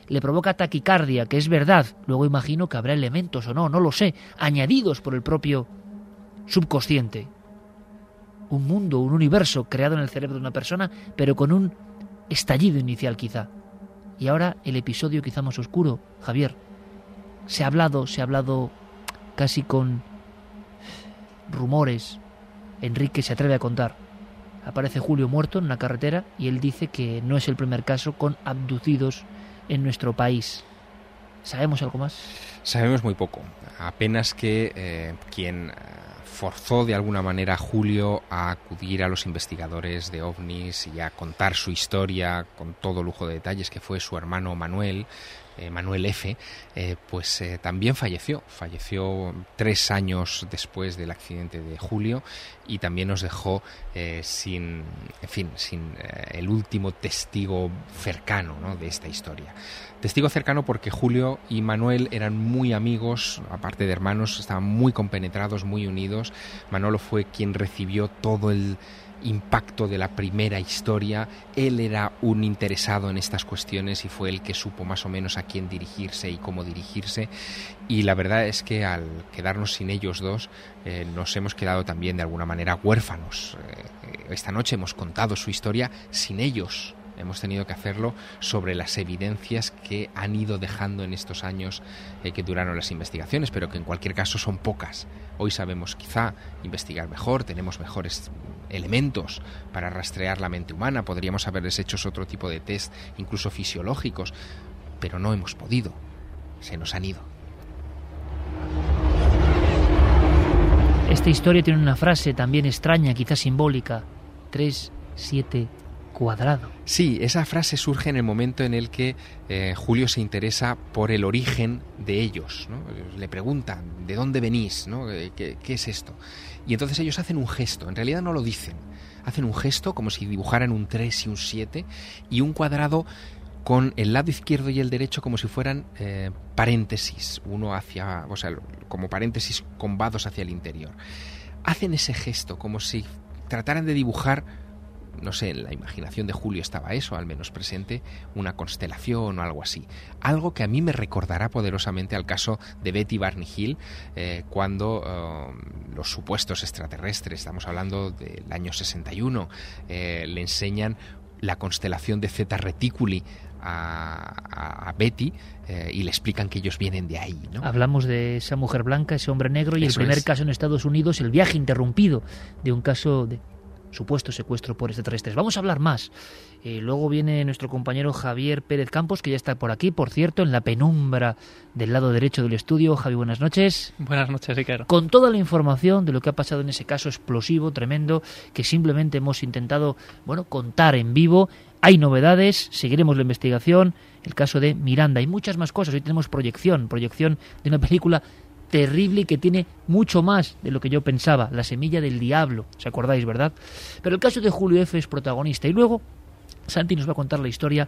le provoca taquicardia, que es verdad. Luego imagino que habrá elementos o no, no lo sé, añadidos por el propio subconsciente. Un mundo, un universo creado en el cerebro de una persona, pero con un estallido inicial quizá. Y ahora el episodio quizá más oscuro, Javier. Se ha hablado, se ha hablado casi con rumores. Enrique se atreve a contar. Aparece Julio muerto en una carretera y él dice que no es el primer caso con abducidos en nuestro país. ¿Sabemos algo más? Sabemos muy poco. Apenas que eh, quien forzó de alguna manera a Julio a acudir a los investigadores de ovnis y a contar su historia con todo lujo de detalles, que fue su hermano Manuel, eh, Manuel F., eh, pues eh, también falleció. Falleció tres años después del accidente de Julio y también nos dejó eh, sin, en fin, sin eh, el último testigo cercano, ¿no?, de esta historia. Testigo cercano porque Julio y Manuel eran muy amigos, aparte de hermanos, estaban muy compenetrados, muy unidos. Manolo fue quien recibió todo el impacto de la primera historia. Él era un interesado en estas cuestiones y fue el que supo más o menos a quién dirigirse y cómo dirigirse. Y la verdad es que al quedarnos sin ellos dos, eh, nos hemos quedado también de alguna manera huérfanos. Eh, esta noche hemos contado su historia sin ellos. Hemos tenido que hacerlo sobre las evidencias que han ido dejando en estos años eh, que duraron las investigaciones, pero que en cualquier caso son pocas. Hoy sabemos quizá investigar mejor, tenemos mejores elementos para rastrear la mente humana, podríamos haberles hecho otro tipo de test, incluso fisiológicos, pero no hemos podido, se nos han ido. Esta historia tiene una frase también extraña, quizá simbólica, tres, siete, cuadrado. Sí, esa frase surge en el momento en el que eh, Julio se interesa por el origen de ellos, ¿no? Le preguntan, ¿de dónde venís?, ¿no? ¿Qué, qué es esto? Y entonces ellos hacen un gesto, en realidad no lo dicen, hacen un gesto como si dibujaran un tres y un siete y un cuadrado con el lado izquierdo y el derecho como si fueran eh, paréntesis, uno hacia, o sea, como paréntesis combados hacia el interior. Hacen ese gesto como si trataran de dibujar, no sé, en la imaginación de Julio estaba eso, al menos presente, una constelación o algo así. Algo que a mí me recordará poderosamente al caso de Betty Barney Hill, eh, cuando eh, los supuestos extraterrestres, estamos hablando del año sesenta y uno, eh, le enseñan la constelación de Zeta Reticuli a, a, a Betty eh, y le explican que ellos vienen de ahí, ¿no? Hablamos de esa mujer blanca, ese hombre negro y Eso el primer es. caso en Estados Unidos, el viaje interrumpido de un caso de supuesto secuestro por extraterrestres. Vamos a hablar más. Eh, luego viene nuestro compañero Javier Pérez Campos, que ya está por aquí, por cierto, en la penumbra del lado derecho del estudio. Javi, buenas noches. Buenas noches, Iker. Con toda la información de lo que ha pasado en ese caso explosivo, tremendo, que simplemente hemos intentado, bueno, contar en vivo. Hay novedades, seguiremos la investigación, el caso de Miranda y muchas más cosas. Hoy tenemos proyección, proyección de una película terrible y que tiene mucho más de lo que yo pensaba, La semilla del diablo, ¿se acordáis, verdad? Pero el caso de Julio F. es protagonista y luego Santi nos va a contar la historia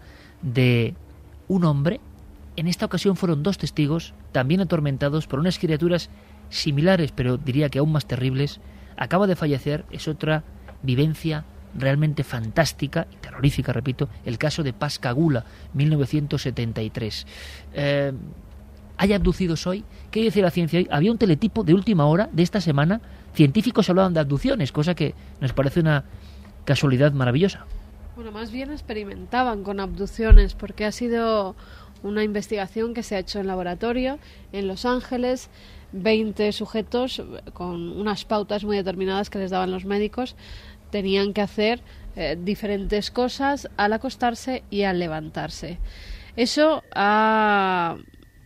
de un hombre, en esta ocasión fueron dos testigos, también atormentados por unas criaturas similares, pero diría que aún más terribles. Acaba de fallecer, es otra vivencia realmente fantástica y terrorífica, repito, el caso de Pascagoula, mil novecientos setenta y tres. Eh... ¿Hay abducidos hoy? ¿Qué dice la ciencia hoy? Había un teletipo de última hora de esta semana. Científicos hablaban de abducciones, cosa que nos parece una casualidad maravillosa. Bueno, más bien experimentaban con abducciones, porque ha sido una investigación que se ha hecho en laboratorio en Los Ángeles. veinte sujetos con unas pautas muy determinadas que les daban los médicos. Tenían que hacer eh, diferentes cosas al acostarse y al levantarse. Eso ha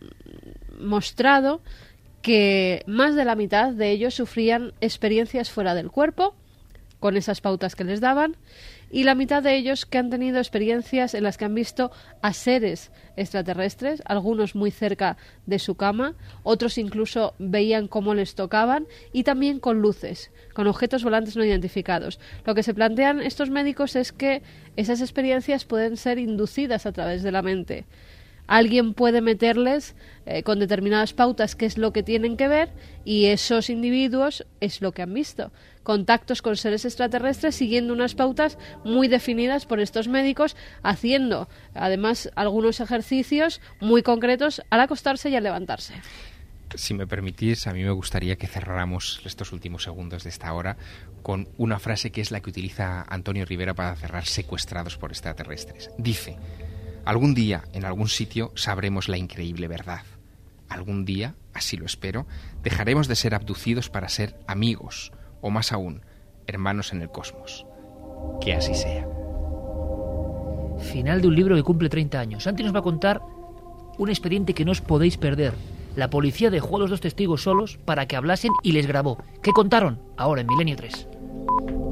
mostrado que más de la mitad de ellos sufrían experiencias fuera del cuerpo con esas pautas que les daban y la mitad de ellos que han tenido experiencias en las que han visto a seres extraterrestres, algunos muy cerca de su cama, otros incluso veían cómo les tocaban y también con luces, con objetos volantes no identificados. Lo que se plantean estos médicos es que esas experiencias pueden ser inducidas a través de la mente. alguien puede meterles eh, con determinadas pautas qué es lo que tienen que ver, y esos individuos es lo que han visto. Contactos con seres extraterrestres siguiendo unas pautas muy definidas por estos médicos, haciendo además algunos ejercicios muy concretos al acostarse y al levantarse. Si me permitís, a mí me gustaría que cerráramos estos últimos segundos de esta hora con una frase que es la que utiliza Antonio Rivera para cerrar Secuestrados por extraterrestres. Dice: algún día, en algún sitio, sabremos la increíble verdad. Algún día, así lo espero, dejaremos de ser abducidos para ser amigos, o más aún, hermanos en el cosmos. Que así sea. Final de un libro que cumple treinta años. Santi nos va a contar un expediente que no os podéis perder. La policía dejó a los dos testigos solos para que hablasen y les grabó. ¿Qué contaron? Ahora en Milenio tres.